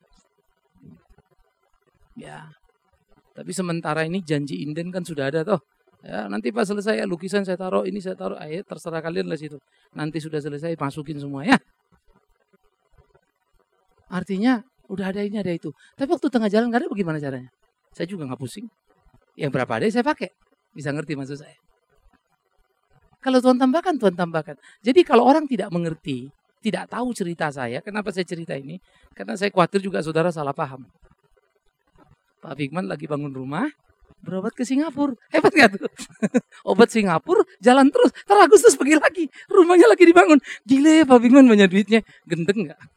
Ya. Tapi sementara ini janji inden kan sudah ada toh. Ya, nanti pas selesai ya, lukisan saya taruh, ini saya taruh, ayo terserah kalian lah situ. Nanti sudah selesai masukin semua ya. Artinya udah ada ini ada itu. Tapi waktu tengah jalan nggak ada bagaimana caranya? Saya juga nggak pusing. Yang berapa ada saya pakai. Bisa ngerti maksud saya. Kalau Tuhan tambahkan, Tuhan tambahkan. Jadi kalau orang tidak mengerti, tidak tahu cerita saya, kenapa saya cerita ini? Karena saya khawatir juga saudara salah paham. Pak Bigman lagi bangun rumah, berobat ke Singapura. Hebat gak tuh? Obat Singapura, jalan terus. Ntar Agustus pergi lagi. Rumahnya lagi dibangun. Gile Pak Bigman banyak duitnya. Gendeng gak?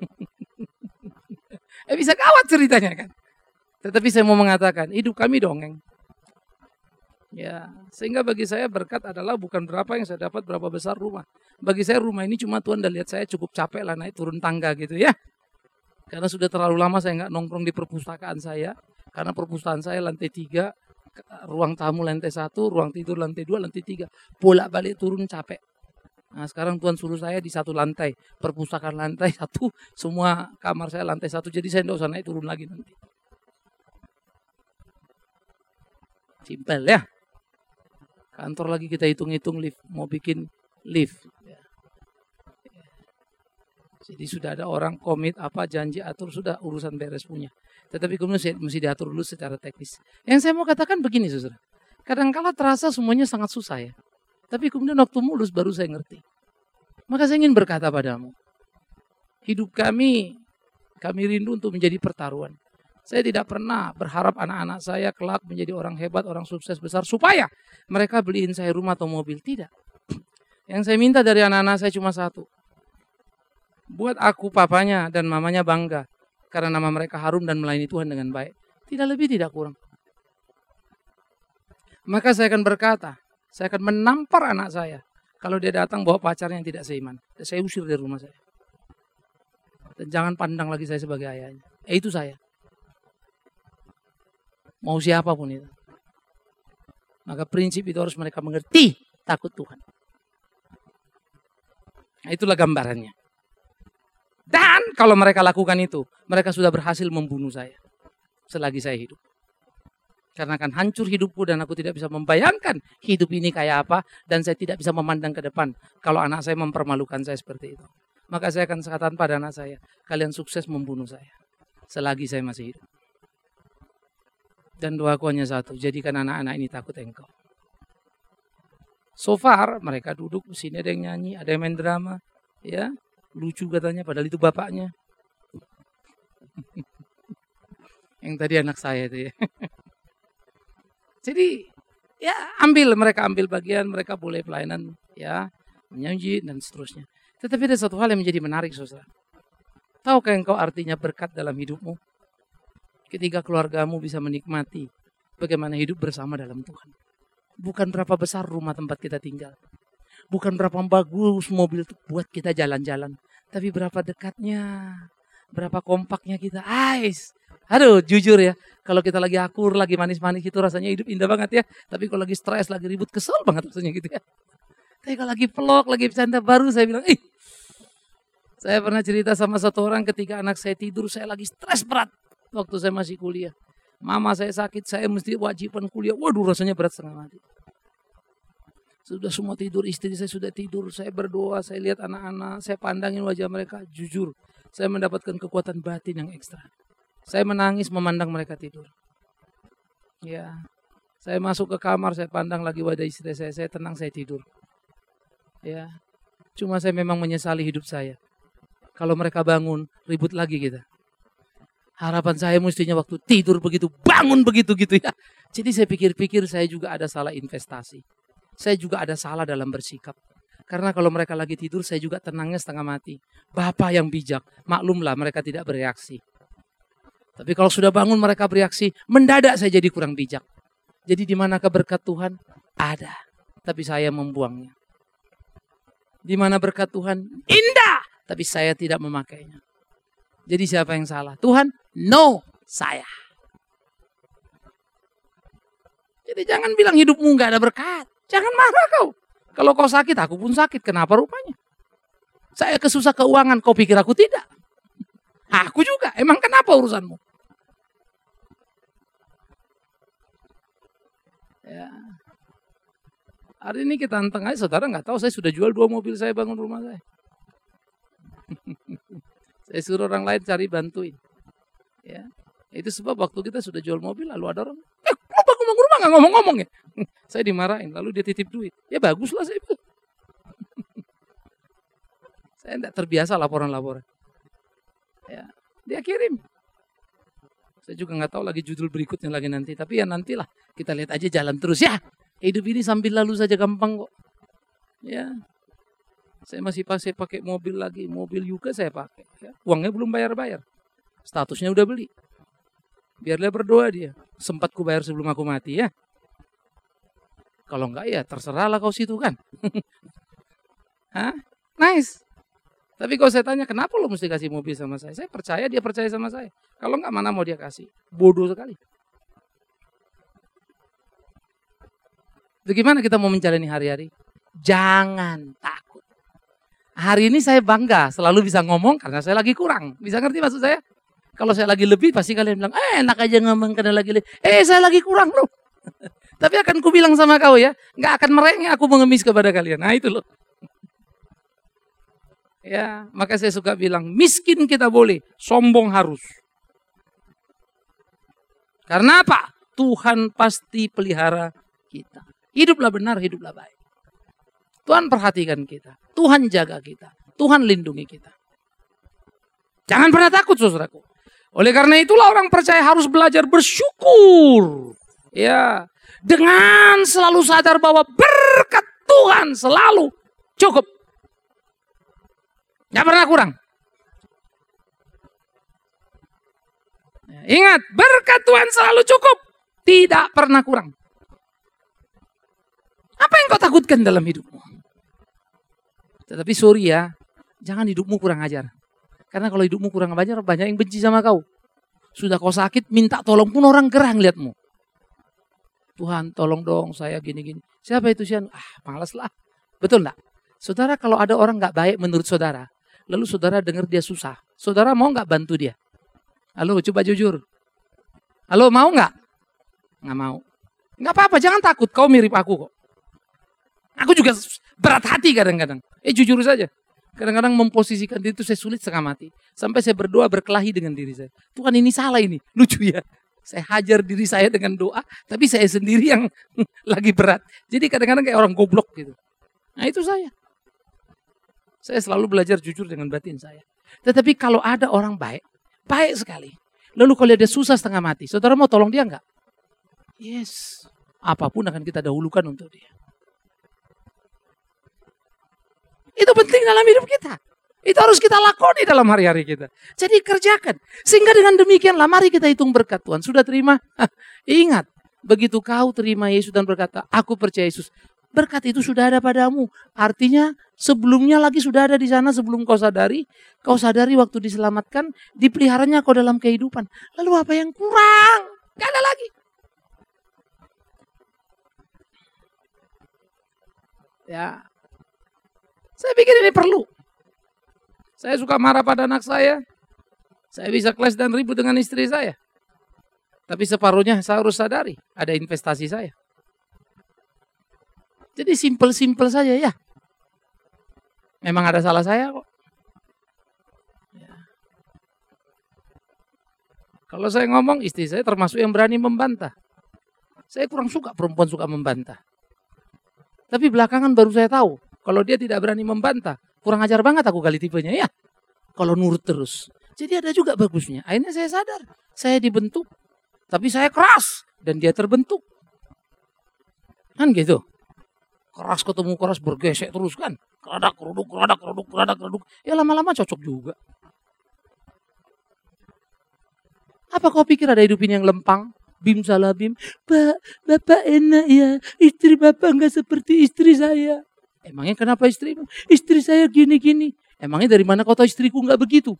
eh bisa kawat ceritanya kan. Tetapi saya mau mengatakan, hidup kami dongeng. Ya, sehingga bagi saya berkat adalah bukan berapa yang saya dapat, berapa besar rumah. Bagi saya rumah ini cuma Tuhan udah lihat saya cukup capek lah naik turun tangga gitu ya. Karena sudah terlalu lama saya nggak nongkrong di perpustakaan saya. Karena perpustakaan saya lantai tiga, ruang tamu lantai satu, ruang tidur lantai dua, lantai tiga. Bolak-balik turun capek. Nah sekarang Tuhan suruh saya di satu lantai. Perpustakaan lantai satu, semua kamar saya lantai satu. Jadi saya tidak usah naik turun lagi nanti. Simpel ya. Kantor lagi kita hitung-hitung lift. Mau bikin lift. Ya. Jadi sudah ada orang komit apa janji atur sudah urusan beres punya. Tetapi kemudian mesti diatur dulu secara teknis. Yang saya mau katakan begini saudara. Kadang-kala terasa semuanya sangat susah ya. Tapi kemudian waktu mulus baru saya ngerti. Maka saya ingin berkata padamu. Hidup kami, kami rindu untuk menjadi pertaruhan. Saya tidak pernah berharap anak-anak saya kelak menjadi orang hebat, orang sukses besar. Supaya mereka beliin saya rumah atau mobil. Tidak. Yang saya minta dari anak-anak saya cuma satu. Buat aku papanya dan mamanya bangga. Karena nama mereka harum dan melayani Tuhan dengan baik. Tidak lebih, tidak kurang. Maka saya akan berkata, saya akan menampar anak saya. Kalau dia datang bawa pacarnya yang tidak seiman. Saya usir dari rumah saya. Dan jangan pandang lagi saya sebagai ayahnya. Eh itu saya. Mau siapapun itu. Maka prinsip itu harus mereka mengerti. Takut Tuhan. Nah, itulah gambarannya. Dan kalau mereka lakukan itu, mereka sudah berhasil membunuh saya. Selagi saya hidup. Karena akan hancur hidupku dan aku tidak bisa membayangkan hidup ini kayak apa. Dan saya tidak bisa memandang ke depan. Kalau anak saya mempermalukan saya seperti itu. Maka saya akan katakan pada anak saya, kalian sukses membunuh saya. Selagi saya masih hidup. Dan doaku hanya satu, jadikan anak-anak ini takut engkau. So far, mereka duduk, sini ada yang nyanyi, ada yang main drama. Ya, lucu katanya, padahal itu bapaknya. Yang tadi anak saya itu ya. Jadi ya ambil, mereka ambil bagian, mereka boleh pelayanan ya, menyanyi dan seterusnya. Tetapi ada satu hal yang menjadi menarik, saudara. Tahukah engkau artinya berkat dalam hidupmu? Ketika keluargamu bisa menikmati bagaimana hidup bersama dalam Tuhan. Bukan berapa besar rumah tempat kita tinggal. Bukan berapa bagus mobil buat kita jalan-jalan. Tapi berapa dekatnya, berapa kompaknya kita. Ais. Aduh, jujur ya. Kalau kita lagi akur, lagi manis-manis itu rasanya hidup indah banget ya. Tapi kalau lagi stres, lagi ribut, kesel banget rasanya gitu ya. Tapi kalau lagi pelok, lagi bercanda baru saya bilang, ih. Saya pernah cerita sama satu orang ketika anak saya tidur, saya lagi stres berat. Waktu saya masih kuliah. Mama saya sakit, saya mesti wajiban kuliah. Waduh, rasanya berat setengah mati. Sudah semua tidur, istri saya sudah tidur. Saya berdoa, saya lihat anak-anak, saya pandangin wajah mereka. Jujur, saya mendapatkan kekuatan batin yang ekstra. Saya menangis memandang mereka tidur. Ya, saya masuk ke kamar, saya pandang lagi wajah istri saya. Saya tenang, saya tidur. Ya, cuma saya memang menyesali hidup saya. Kalau mereka bangun, ribut lagi kita. Harapan saya mestinya waktu tidur begitu, bangun begitu gitu ya. Jadi saya pikir-pikir saya juga ada salah investasi. Saya juga ada salah dalam bersikap. Karena kalau mereka lagi tidur, saya juga tenangnya setengah mati. Bapak yang bijak, maklumlah mereka tidak bereaksi. Tapi kalau sudah bangun mereka bereaksi, mendadak saya jadi kurang bijak. Jadi di manakah berkat Tuhan? Ada. Tapi saya membuangnya. Di mana berkat Tuhan? Indah. Tapi saya tidak memakainya. Jadi siapa yang salah? Tuhan? No, saya. Jadi jangan bilang hidupmu gak ada berkat. Jangan marah kau. Kalau kau sakit, aku pun sakit. Kenapa rupanya? Saya kesusah keuangan, kau pikir aku tidak? Aku juga. Emang kenapa urusanmu? Ya. Hari ini kita anteng aja, saudara nggak tahu saya sudah jual dua mobil saya bangun rumah saya. Saya suruh orang lain cari bantuin. Ya. Itu sebab waktu kita sudah jual mobil, lalu ada orang, eh, lu bangun rumah nggak ngomong-ngomong ya? Saya dimarahin, lalu dia titip duit. Ya baguslah saya bilang. Saya tidak terbiasa laporan-laporan. Ya, dia kirim. Saya juga nggak tahu lagi judul berikutnya lagi nanti. Tapi ya nantilah, kita lihat aja jalan terus ya. Hidup ini sambil lalu saja gampang kok. Ya, saya masih pakai pakai mobil lagi, mobil juga saya pakai. Ya. Uangnya belum bayar-bayar, statusnya udah beli. Biarlah berdoa dia. Sempat ku bayar sebelum aku mati ya. Kalau enggak ya terserahlah kau situ kan. Hah? Nice. Tapi kalau saya tanya kenapa lo mesti kasih mobil sama saya? Saya percaya dia percaya sama saya. Kalau enggak mana mau dia kasih? Bodoh sekali. Bagaimana kita mau menjalani hari-hari? Jangan takut. Hari ini saya bangga selalu bisa ngomong karena saya lagi kurang. Bisa ngerti maksud saya? Kalau saya lagi lebih pasti kalian bilang, eh enak aja ngomong karena lagi lebih. Eh saya lagi kurang loh. Tapi akan ku bilang sama kau ya, nggak akan merengek aku mengemis kepada kalian. Nah itu loh. Ya, maka saya suka bilang, miskin kita boleh, sombong harus. Karena apa? Tuhan pasti pelihara kita. Hiduplah benar, hiduplah baik. Tuhan perhatikan kita. Tuhan jaga kita. Tuhan lindungi kita. Jangan pernah takut, saudaraku. Oleh karena itulah orang percaya harus belajar bersyukur. Ya, dengan selalu sadar bahwa berkat Tuhan selalu cukup. Nggak pernah kurang. Ya, ingat, berkat Tuhan selalu cukup. Tidak pernah kurang. Apa yang kau takutkan dalam hidupmu? Tetapi sorry ya, jangan hidupmu kurang ajar. Karena kalau hidupmu kurang ajar, banyak yang benci sama kau. Sudah kau sakit, minta tolong pun orang gerah ngeliatmu. Tuhan tolong dong saya gini-gini. Siapa itu Sian? Ah malas lah. Betul enggak? Saudara kalau ada orang gak baik menurut saudara, lalu saudara dengar dia susah, saudara mau gak bantu dia? Halo coba jujur. Halo mau gak? Gak mau. Gak apa-apa jangan takut, kau mirip aku kok. Aku juga berat hati kadang-kadang. Eh jujur saja. Kadang-kadang memposisikan diri itu saya sulit setengah mati. Sampai saya berdoa berkelahi dengan diri saya. Tuhan ini salah ini. Lucu ya. Saya hajar diri saya dengan doa. Tapi saya sendiri yang lagi berat. Jadi kadang-kadang kayak orang goblok gitu. Nah itu saya. Saya selalu belajar jujur dengan batin saya. Tetapi kalau ada orang baik. Baik sekali. Lalu kalau dia susah setengah mati, saudara mau tolong dia enggak? Yes. Apapun akan kita dahulukan untuk dia. Itu penting dalam hidup kita. Itu harus kita lakoni dalam hari-hari kita. Jadi kerjakan. Sehingga dengan demikianlah mari kita hitung berkat. Tuhan sudah terima. Ingat. Begitu kau terima Yesus dan berkata, aku percaya Yesus. Berkat itu sudah ada padamu. Artinya sebelumnya lagi sudah ada di sana sebelum kau sadari. Kau sadari waktu diselamatkan. Dipeliharanya kau dalam kehidupan. Lalu apa yang kurang? Gak ada lagi. Ya, saya pikir ini perlu. Saya suka marah pada anak saya. Saya bisa clash dan ribut dengan istri saya. Tapi separuhnya saya harus sadari. Ada investasi saya. Jadi simple-simple saja ya. Memang ada salah saya kok. Ya. Kalau saya ngomong, istri saya termasuk yang berani membantah. Saya kurang suka perempuan suka membantah. Tapi belakangan baru saya tahu. Kalau dia tidak berani membantah. Kurang ajar banget aku kali tipenya ya. Kalau nurut terus. Jadi ada juga bagusnya. Akhirnya saya sadar. Saya dibentuk. Tapi saya keras. Dan dia terbentuk. Kan gitu. Keras ketemu keras bergesek terus kan. Keradak, keruduk, keradak, keruduk, keradak, keruduk. Ya lama-lama cocok juga. Apa kau pikir ada hidup ini yang lempang? Bim salah bim. Pak, bapak enak ya. Istri bapak enggak seperti istri saya. Emangnya kenapa istrimu? Istri saya gini-gini. Emangnya dari mana kau tahu istriku enggak begitu?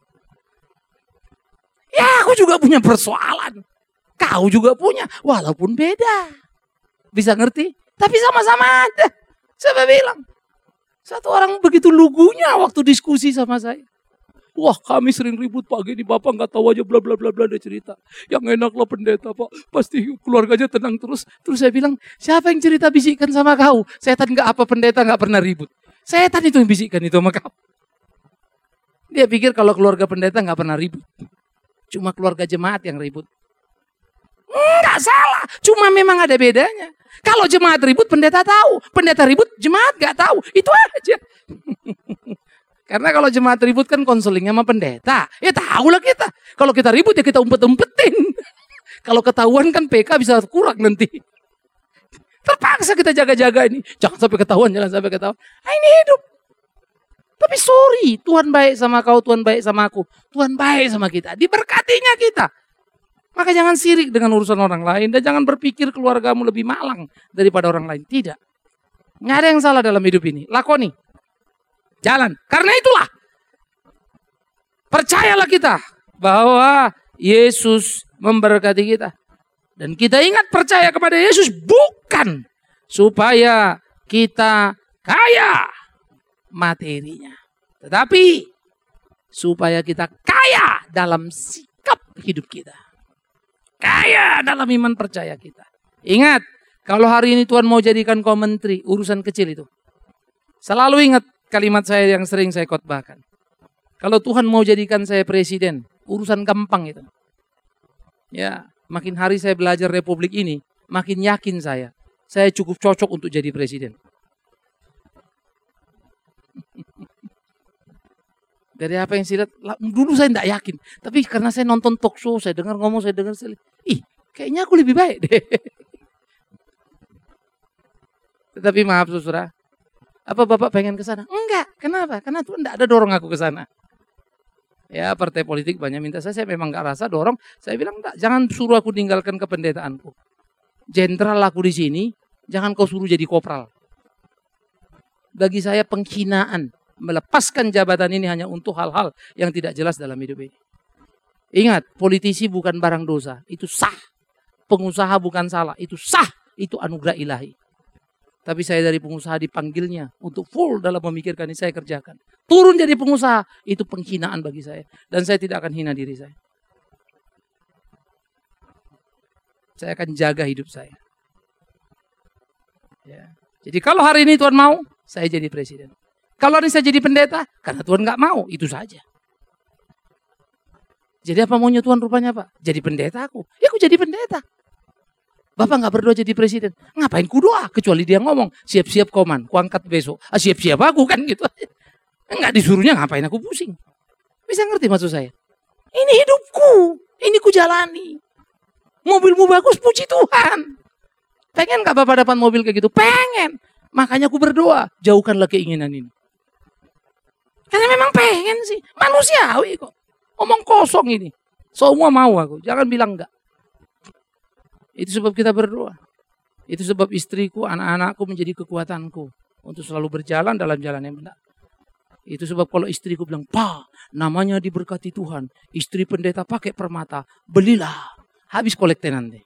Ya aku juga punya persoalan. Kau juga punya. Walaupun beda. Bisa ngerti? Tapi sama-sama ada. Saya bilang. Satu orang begitu lugunya waktu diskusi sama saya. Wah kami sering ribut Pak gini Bapak gak tahu aja bla bla bla bla dia cerita. Yang enak lah pendeta Pak. Pasti keluarganya tenang terus. Terus saya bilang siapa yang cerita bisikan sama kau? Setan gak apa pendeta gak pernah ribut. Setan itu yang bisikan itu sama kau. Dia pikir kalau keluarga pendeta gak pernah ribut. Cuma keluarga jemaat yang ribut. Enggak salah. Cuma memang ada bedanya. Kalau jemaat ribut pendeta tahu. Pendeta ribut jemaat gak tahu. Itu aja. Karena kalau jemaat ribut kan konselingnya sama pendeta. Ya tahu lah kita. Kalau kita ribut ya kita umpet-umpetin. Kalau ketahuan kan P K bisa kurang nanti. Terpaksa kita jaga-jaga ini. Jangan sampai ketahuan, jangan sampai ketahuan. Nah, ini hidup. Tapi sorry, Tuhan baik sama kau, Tuhan baik sama aku. Tuhan baik sama kita. Diberkatinya kita. Maka jangan sirik dengan urusan orang lain. Dan jangan berpikir keluargamu lebih malang daripada orang lain. Tidak. Nggak ada yang salah dalam hidup ini. Lakoni. Jalan. Karena itulah. Percayalah kita. Bahwa Yesus memberkati kita. Dan kita ingat percaya kepada Yesus. Bukan. Supaya kita kaya materinya. Tetapi. Supaya kita kaya dalam sikap hidup kita. Kaya dalam iman percaya kita. Ingat. Kalau hari ini Tuhan mau jadikan kau menteri. Urusan kecil itu. Selalu ingat. Kalimat saya yang sering saya khotbahkan. Kalau Tuhan mau jadikan saya presiden, urusan gampang itu. Ya, makin hari saya belajar republik ini, makin yakin saya, saya cukup cocok untuk jadi presiden. Dari apa yang saya lihat, dulu saya tidak yakin. Tapi karena saya nonton talk show, saya dengar ngomong, saya dengar, saya lihat, ih, kayaknya aku lebih baik deh. Tetapi maaf saudara. Apa Bapak pengen ke sana? Enggak. Kenapa? Karena Tuhan tidak ada dorong aku ke sana. Ya partai politik banyak minta saya. Saya memang gak rasa dorong. Saya bilang enggak. Jangan suruh aku tinggalkan kependetaanku. Jenderal aku di sini. Jangan kau suruh jadi kopral. Bagi saya penghinaan. Melepaskan jabatan ini hanya untuk hal-hal yang tidak jelas dalam hidup ini. Ingat. Politisi bukan barang dosa. Itu sah. Pengusaha bukan salah. Itu sah. Itu anugerah ilahi. Tapi saya dari pengusaha dipanggilnya untuk full dalam memikirkan ini saya kerjakan. Turun jadi pengusaha, itu penghinaan bagi saya. Dan saya tidak akan hina diri saya. Saya akan jaga hidup saya. Ya. Jadi kalau hari ini Tuhan mau, saya jadi presiden. Kalau hari ini saya jadi pendeta, karena Tuhan nggak mau, itu saja. Jadi apa maunya Tuhan rupanya Pak? Jadi pendeta aku. Ya aku jadi pendeta. Bapak nggak berdoa jadi presiden. Ngapain ku doa? Kecuali dia ngomong, siap-siap koman, ku angkat besok. Ah, siap-siap aku kan gitu. Enggak disuruhnya ngapain aku pusing. Bisa ngerti maksud saya? Ini hidupku, ini ku jalani. Mobilmu bagus, puji Tuhan. Pengen gak Bapak dapat mobil kayak gitu? Pengen. Makanya aku berdoa, jauhkanlah keinginan ini. Karena memang pengen sih, manusiawi kok. Omong kosong ini. Semua mau aku, jangan bilang enggak. Itu sebab kita berdoa. Itu sebab istriku, anak-anakku menjadi kekuatanku. Untuk selalu berjalan dalam jalan yang benar. Itu sebab kalau istriku bilang, "Pa, namanya diberkati Tuhan. Istri pendeta pakai permata. Belilah." Habis kolekte nanti.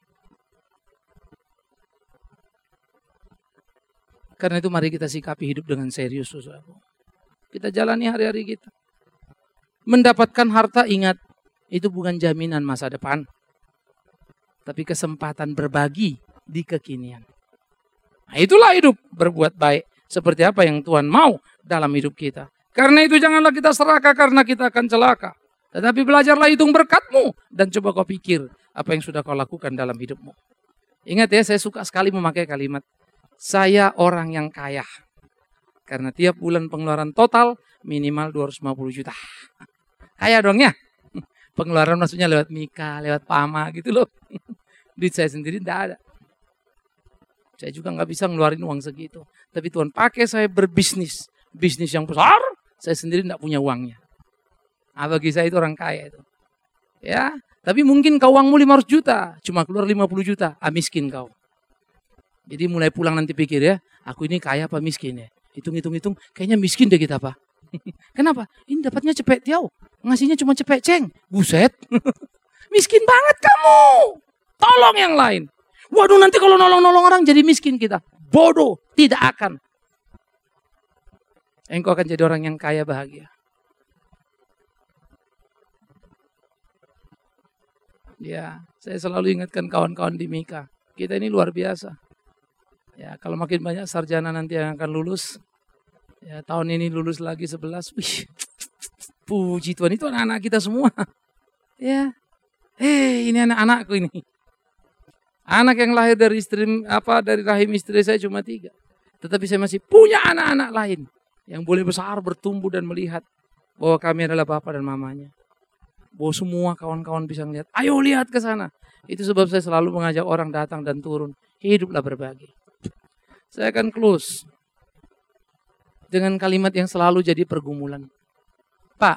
Karena itu mari kita sikapi hidup dengan serius, saudaraku. Kita jalani hari-hari kita. Mendapatkan harta, ingat, itu bukan jaminan masa depan. Tapi kesempatan berbagi di kekinian. Nah, itulah hidup berbuat baik. Seperti apa yang Tuhan mau dalam hidup kita. Karena itu janganlah kita serakah karena kita akan celaka. Tetapi belajarlah hitung berkatmu. Dan coba kau pikir apa yang sudah kau lakukan dalam hidupmu. Ingat ya, saya suka sekali memakai kalimat. Saya orang yang kaya. Karena tiap bulan pengeluaran total minimal dua ratus lima puluh juta. Kaya dong ya. Pengeluaran maksudnya lewat Mika, lewat Pama gitu loh. Duit saya sendiri tidak ada. Saya juga nggak bisa ngeluarin uang segitu. Tapi Tuhan pakai saya berbisnis. Bisnis yang besar, saya sendiri tidak punya uangnya. Nah, bagi saya itu orang kaya itu. Ya, tapi mungkin kau uangmu lima ratus juta, cuma keluar lima puluh juta, ah miskin kau. Jadi mulai pulang nanti pikir ya, aku ini kaya apa miskin ya? Hitung-hitung-hitung, kayaknya miskin deh kita Pak. Kenapa? Ini dapatnya cepet tiaw, ngasihnya cuma cepet ceng. Buset, miskin banget kamu. Tolong yang lain. Waduh, nanti kalau nolong-nolong orang jadi miskin kita. Bodoh, tidak akan. Engkau akan jadi orang yang kaya bahagia. Ya, saya selalu ingatkan kawan-kawan di Mika. Kita ini luar biasa. Ya, kalau makin banyak sarjana nanti yang akan lulus. Ya, tahun ini lulus lagi sebelas. Wih, puji Tuhan, itu anak-anak kita semua. Ya, eh ini anak-anakku ini. Anak yang lahir dari istri apa dari rahim istri saya cuma tiga. Tetapi saya masih punya anak-anak lain. Yang boleh besar, bertumbuh dan melihat bahwa kami adalah bapak dan mamanya. Bahwa semua kawan-kawan bisa melihat. Ayo lihat ke sana. Itu sebab saya selalu mengajak orang datang dan turun. Hiduplah berbagi. Saya akan close. Dengan kalimat yang selalu jadi pergumulan. Pak.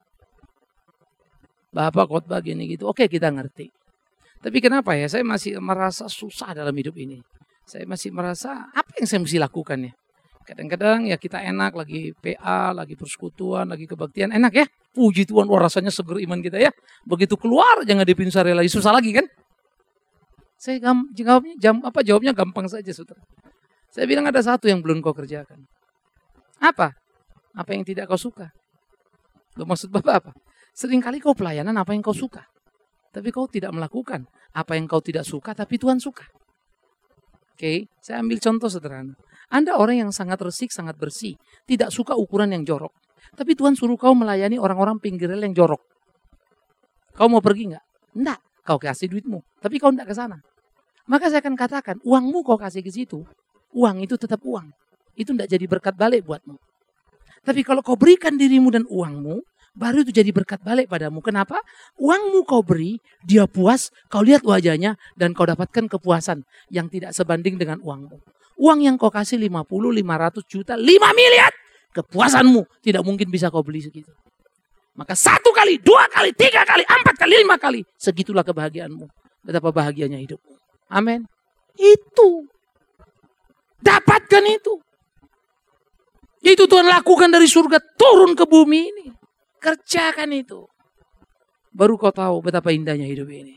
Bapak khotbah gini gitu. Oke, kita ngerti. Tapi kenapa ya saya masih merasa susah dalam hidup ini. Saya masih merasa apa yang saya mesti lakukan ya. Kadang-kadang ya kita enak lagi P A, lagi persekutuan, lagi kebaktian. Enak ya. Puji Tuhan, wah rasanya seger iman kita ya. Begitu keluar jangan dipinsari lagi. Susah lagi kan. Saya gam, jawabnya, jam, apa, jawabnya gampang saja saudara. Saya bilang ada satu yang belum kau kerjakan. Apa? Apa yang tidak kau suka. Loh, maksud Bapak apa? Seringkali kau pelayanan apa yang kau suka. Tapi kau tidak melakukan apa yang kau tidak suka tapi Tuhan suka. Oke, okay, saya ambil contoh sederhana. Anda orang yang sangat resik, sangat bersih. Tidak suka ukuran yang jorok. Tapi Tuhan suruh kau melayani orang-orang pinggir rel yang jorok. Kau mau pergi enggak? Enggak. Kau kasih duitmu. Tapi kau enggak ke sana. Maka saya akan katakan, uangmu kau kasih ke situ. Uang itu tetap uang. Itu enggak jadi berkat balik buatmu. Tapi kalau kau berikan dirimu dan uangmu, baru itu jadi berkat balik padamu. Kenapa? Uangmu kau beri, dia puas, kau lihat wajahnya, dan kau dapatkan kepuasan yang tidak sebanding dengan uangmu. Uang yang kau kasih lima puluh, lima ratus juta, lima miliar. Kepuasanmu tidak mungkin bisa kau beli segitu. Maka satu kali, dua kali, tiga kali, empat kali, lima kali. Segitulah kebahagiaanmu. Betapa bahagianya hidupmu. Amin. Itu. Dapatkan itu. Itu Tuhan lakukan dari surga turun ke bumi ini. Kerjakan itu. Baru kau tahu betapa indahnya hidup ini.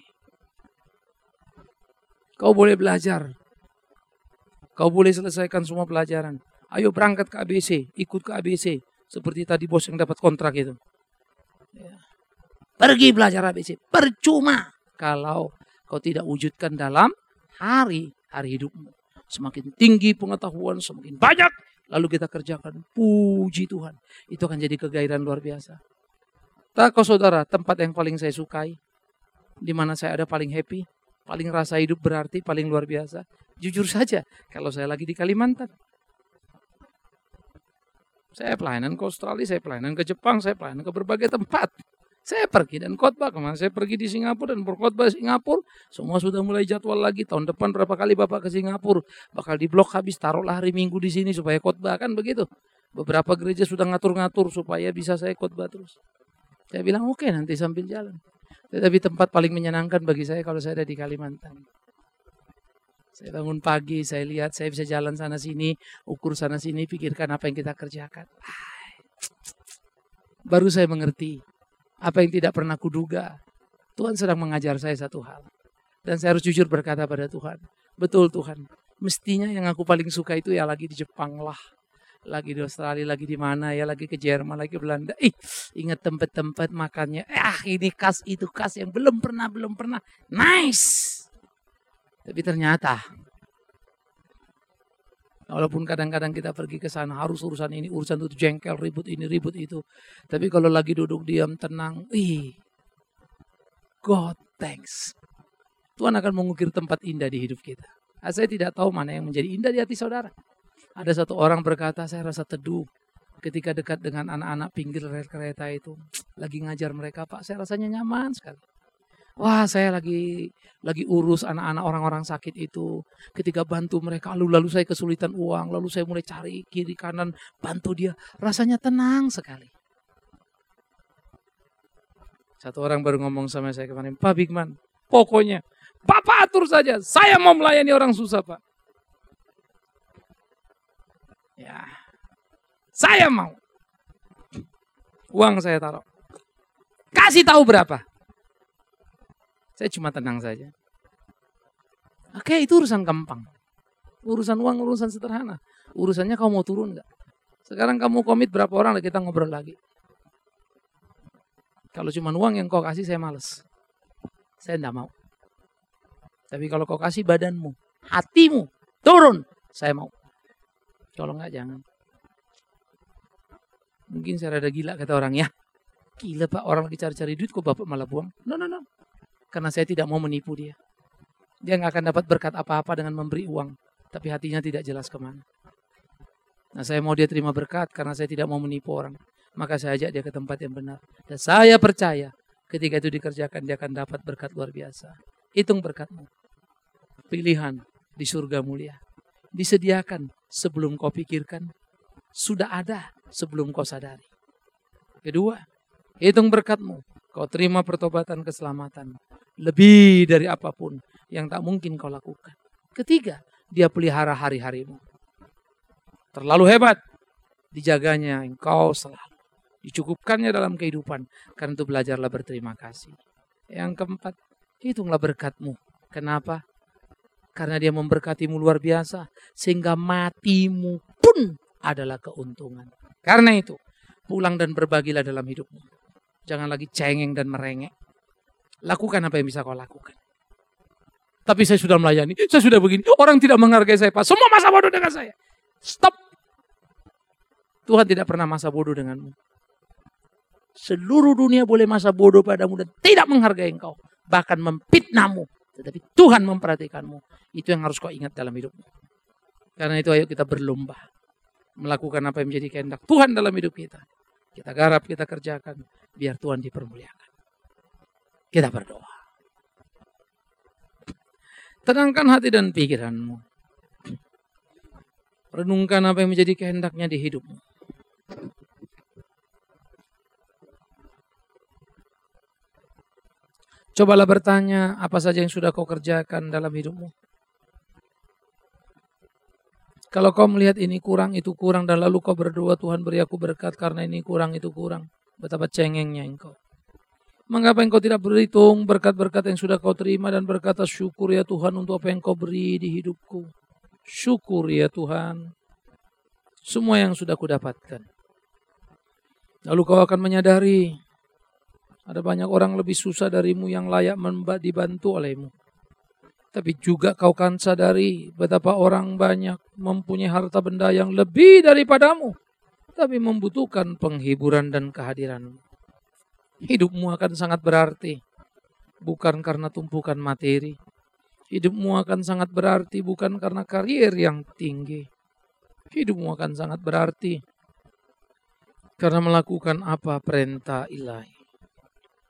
Kau boleh belajar. Kau boleh selesaikan semua pelajaran. Ayo berangkat ke A B C, ikut ke A B C. Seperti tadi bos yang dapat kontrak itu. Ya. Pergi belajar A B C. Percuma kalau kau tidak wujudkan dalam hari-hari hidupmu. Semakin tinggi pengetahuan, semakin banyak. Lalu kita kerjakan. Puji Tuhan. Itu akan jadi kegairahan luar biasa. Tak kau saudara, tempat yang paling saya sukai. Di mana saya ada paling happy. Paling rasa hidup berarti, paling luar biasa. Jujur saja, kalau saya lagi di Kalimantan. Saya pelayanan ke Australia, saya pelayanan ke Jepang, saya pelayanan ke berbagai tempat. Saya pergi dan khotbah kemana? Saya pergi di Singapura dan berkhotbah di Singapura. Semua sudah mulai jadwal lagi. Tahun depan berapa kali Bapak ke Singapura? Bakal diblok habis, taruhlah hari Minggu di sini supaya khotbah, kan begitu. Beberapa gereja sudah ngatur-ngatur supaya bisa saya khotbah terus. Saya bilang oke, okay, nanti sambil jalan. Tetapi tempat paling menyenangkan bagi saya kalau saya ada di Kalimantan. Saya bangun pagi, saya lihat saya bisa jalan sana sini, ukur sana sini, pikirkan apa yang kita kerjakan. Baru saya mengerti apa yang tidak pernah kuduga. Tuhan sedang mengajar saya satu hal. Dan saya harus jujur berkata pada Tuhan, betul Tuhan, mestinya yang aku paling suka itu ya lagi di Jepang lah. Lagi di Australia, lagi di mana ya, lagi ke Jerman, lagi ke Belanda. Ih, ingat tempat-tempat makannya. Ah, ini khas, itu khas yang belum pernah, belum pernah. Nice. Tapi ternyata, walaupun kadang-kadang kita pergi ke sana harus urusan ini, urusan itu, jengkel, ribut ini, ribut itu. Tapi kalau lagi duduk diam, tenang, ih, God thanks. Tuhan akan mengukir tempat indah di hidup kita. Saya tidak tahu mana yang menjadi indah di hati saudara. Ada satu orang berkata, saya rasa teduh ketika dekat dengan anak-anak pinggir rel kereta itu. Lagi ngajar mereka, Pak, saya rasanya nyaman sekali. Wah, saya lagi lagi urus anak-anak orang-orang sakit itu. Ketika bantu mereka, lalu lalu saya kesulitan uang, lalu saya mulai cari kiri kanan bantu dia. Rasanya tenang sekali. Satu orang baru ngomong sama saya kemarin, Pak Bigman, pokoknya Bapak atur saja. Saya mau melayani orang susah, Pak. Ya, saya mau. Uang saya taruh. Kasih tahu berapa. Saya cuma tenang saja. Oke, itu urusan gampang. Urusan uang, urusan sederhana. Urusannya kamu mau turun nggak? Sekarang kamu komit berapa orang, kita ngobrol lagi. Kalau cuma uang yang kau kasih, saya males. Saya enggak mau. Tapi kalau kau kasih badanmu, hatimu, turun, saya mau. Kalau enggak, jangan. Mungkin saya rada gila, kata orang, ya. Gila Pak, orang lagi cari-cari duit, kok Bapak malah buang? No, no, no. Karena saya tidak mau menipu dia. Dia nggak akan dapat berkat apa-apa dengan memberi uang. Tapi hatinya tidak jelas kemana. Nah, saya mau dia terima berkat karena saya tidak mau menipu orang. Maka saya ajak dia ke tempat yang benar. Dan saya percaya ketika itu dikerjakan, dia akan dapat berkat luar biasa. Hitung berkatmu. Pilihan di surga mulia. Disediakan sebelum kau pikirkan. Sudah ada sebelum kau sadari. Kedua, hitung berkatmu. Kau terima pertobatan keselamatan. Lebih dari apapun yang tak mungkin kau lakukan. Ketiga, dia pelihara hari-harimu. Terlalu hebat. Dijaganya engkau selalu. Dicukupkannya dalam kehidupan. Karena itu belajarlah berterima kasih. Yang keempat, hitunglah berkatmu. Kenapa? Karena dia memberkatimu luar biasa. Sehingga matimu pun adalah keuntungan. Karena itu, pulang dan berbagilah dalam hidupmu. Jangan lagi cengeng dan merengek. Lakukan apa yang bisa kau lakukan. Tapi saya sudah melayani, saya sudah begini. Orang tidak menghargai saya, Pak. Semua masa bodoh dengan saya. Stop. Tuhan tidak pernah masa bodoh denganmu. Seluruh dunia boleh masa bodoh padamu dan tidak menghargai engkau. Bahkan memfitnahmu. Tetapi Tuhan memperhatikanmu. Itu yang harus kau ingat dalam hidupmu. Karena itu ayo kita berlomba. Melakukan apa yang menjadi kehendak Tuhan dalam hidup kita. Kita garap, kita kerjakan. Biar Tuhan dipermuliakan. Kita berdoa. Tenangkan hati dan pikiranmu. Renungkan apa yang menjadi kehendaknya di hidupmu. Cobalah bertanya apa saja yang sudah kau kerjakan dalam hidupmu. Kalau kau melihat ini kurang, itu kurang, dan lalu kau berdoa, Tuhan beri aku berkat karena ini kurang, itu kurang. Betapa cengengnya engkau. Mengapa engkau tidak berhitung berkat-berkat yang sudah kau terima dan berkata syukur ya Tuhan untuk apa yang kau beri di hidupku. Syukur ya Tuhan. Semua yang sudah kudapatkan. Lalu kau akan menyadari ada banyak orang lebih susah darimu yang layak dibantu olehmu. Tapi juga kau akan sadari betapa orang banyak mempunyai harta benda yang lebih daripadamu. Tapi membutuhkan penghiburan dan kehadiranmu. Hidupmu akan sangat berarti. Bukan karena tumpukan materi. Hidupmu akan sangat berarti bukan karena karier yang tinggi. Hidupmu akan sangat berarti karena melakukan apa perintah ilahi.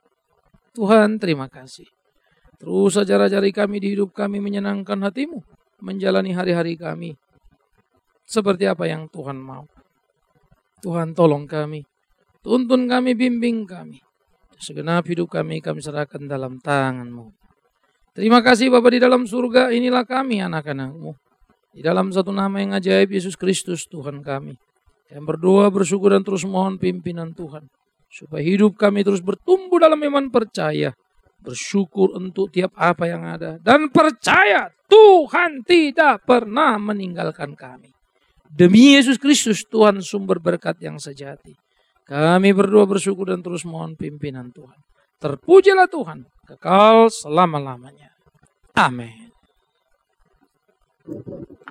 Tuhan, terima kasih. Terus ajar-ajari kami di hidup kami menyenangkan hati-Mu, menjalani hari-hari kami seperti apa yang Tuhan mau. Tuhan, tolong kami, tuntun kami, bimbing kami. Segenap hidup kami, kami serahkan dalam tangan-Mu. Terima kasih Bapa di dalam surga, inilah kami anak-anak-Mu. Di dalam satu nama yang ajaib, Yesus Kristus Tuhan kami. Kami berdoa, bersyukur dan terus mohon pimpinan Tuhan. Supaya hidup kami terus bertumbuh dalam iman percaya. Bersyukur untuk tiap apa yang ada. Dan percaya Tuhan tidak pernah meninggalkan kami. Demi Yesus Kristus Tuhan sumber berkat yang sejati. Kami berdoa, bersyukur dan terus mohon pimpinan Tuhan. Terpujilah Tuhan kekal selama-lamanya. Amin.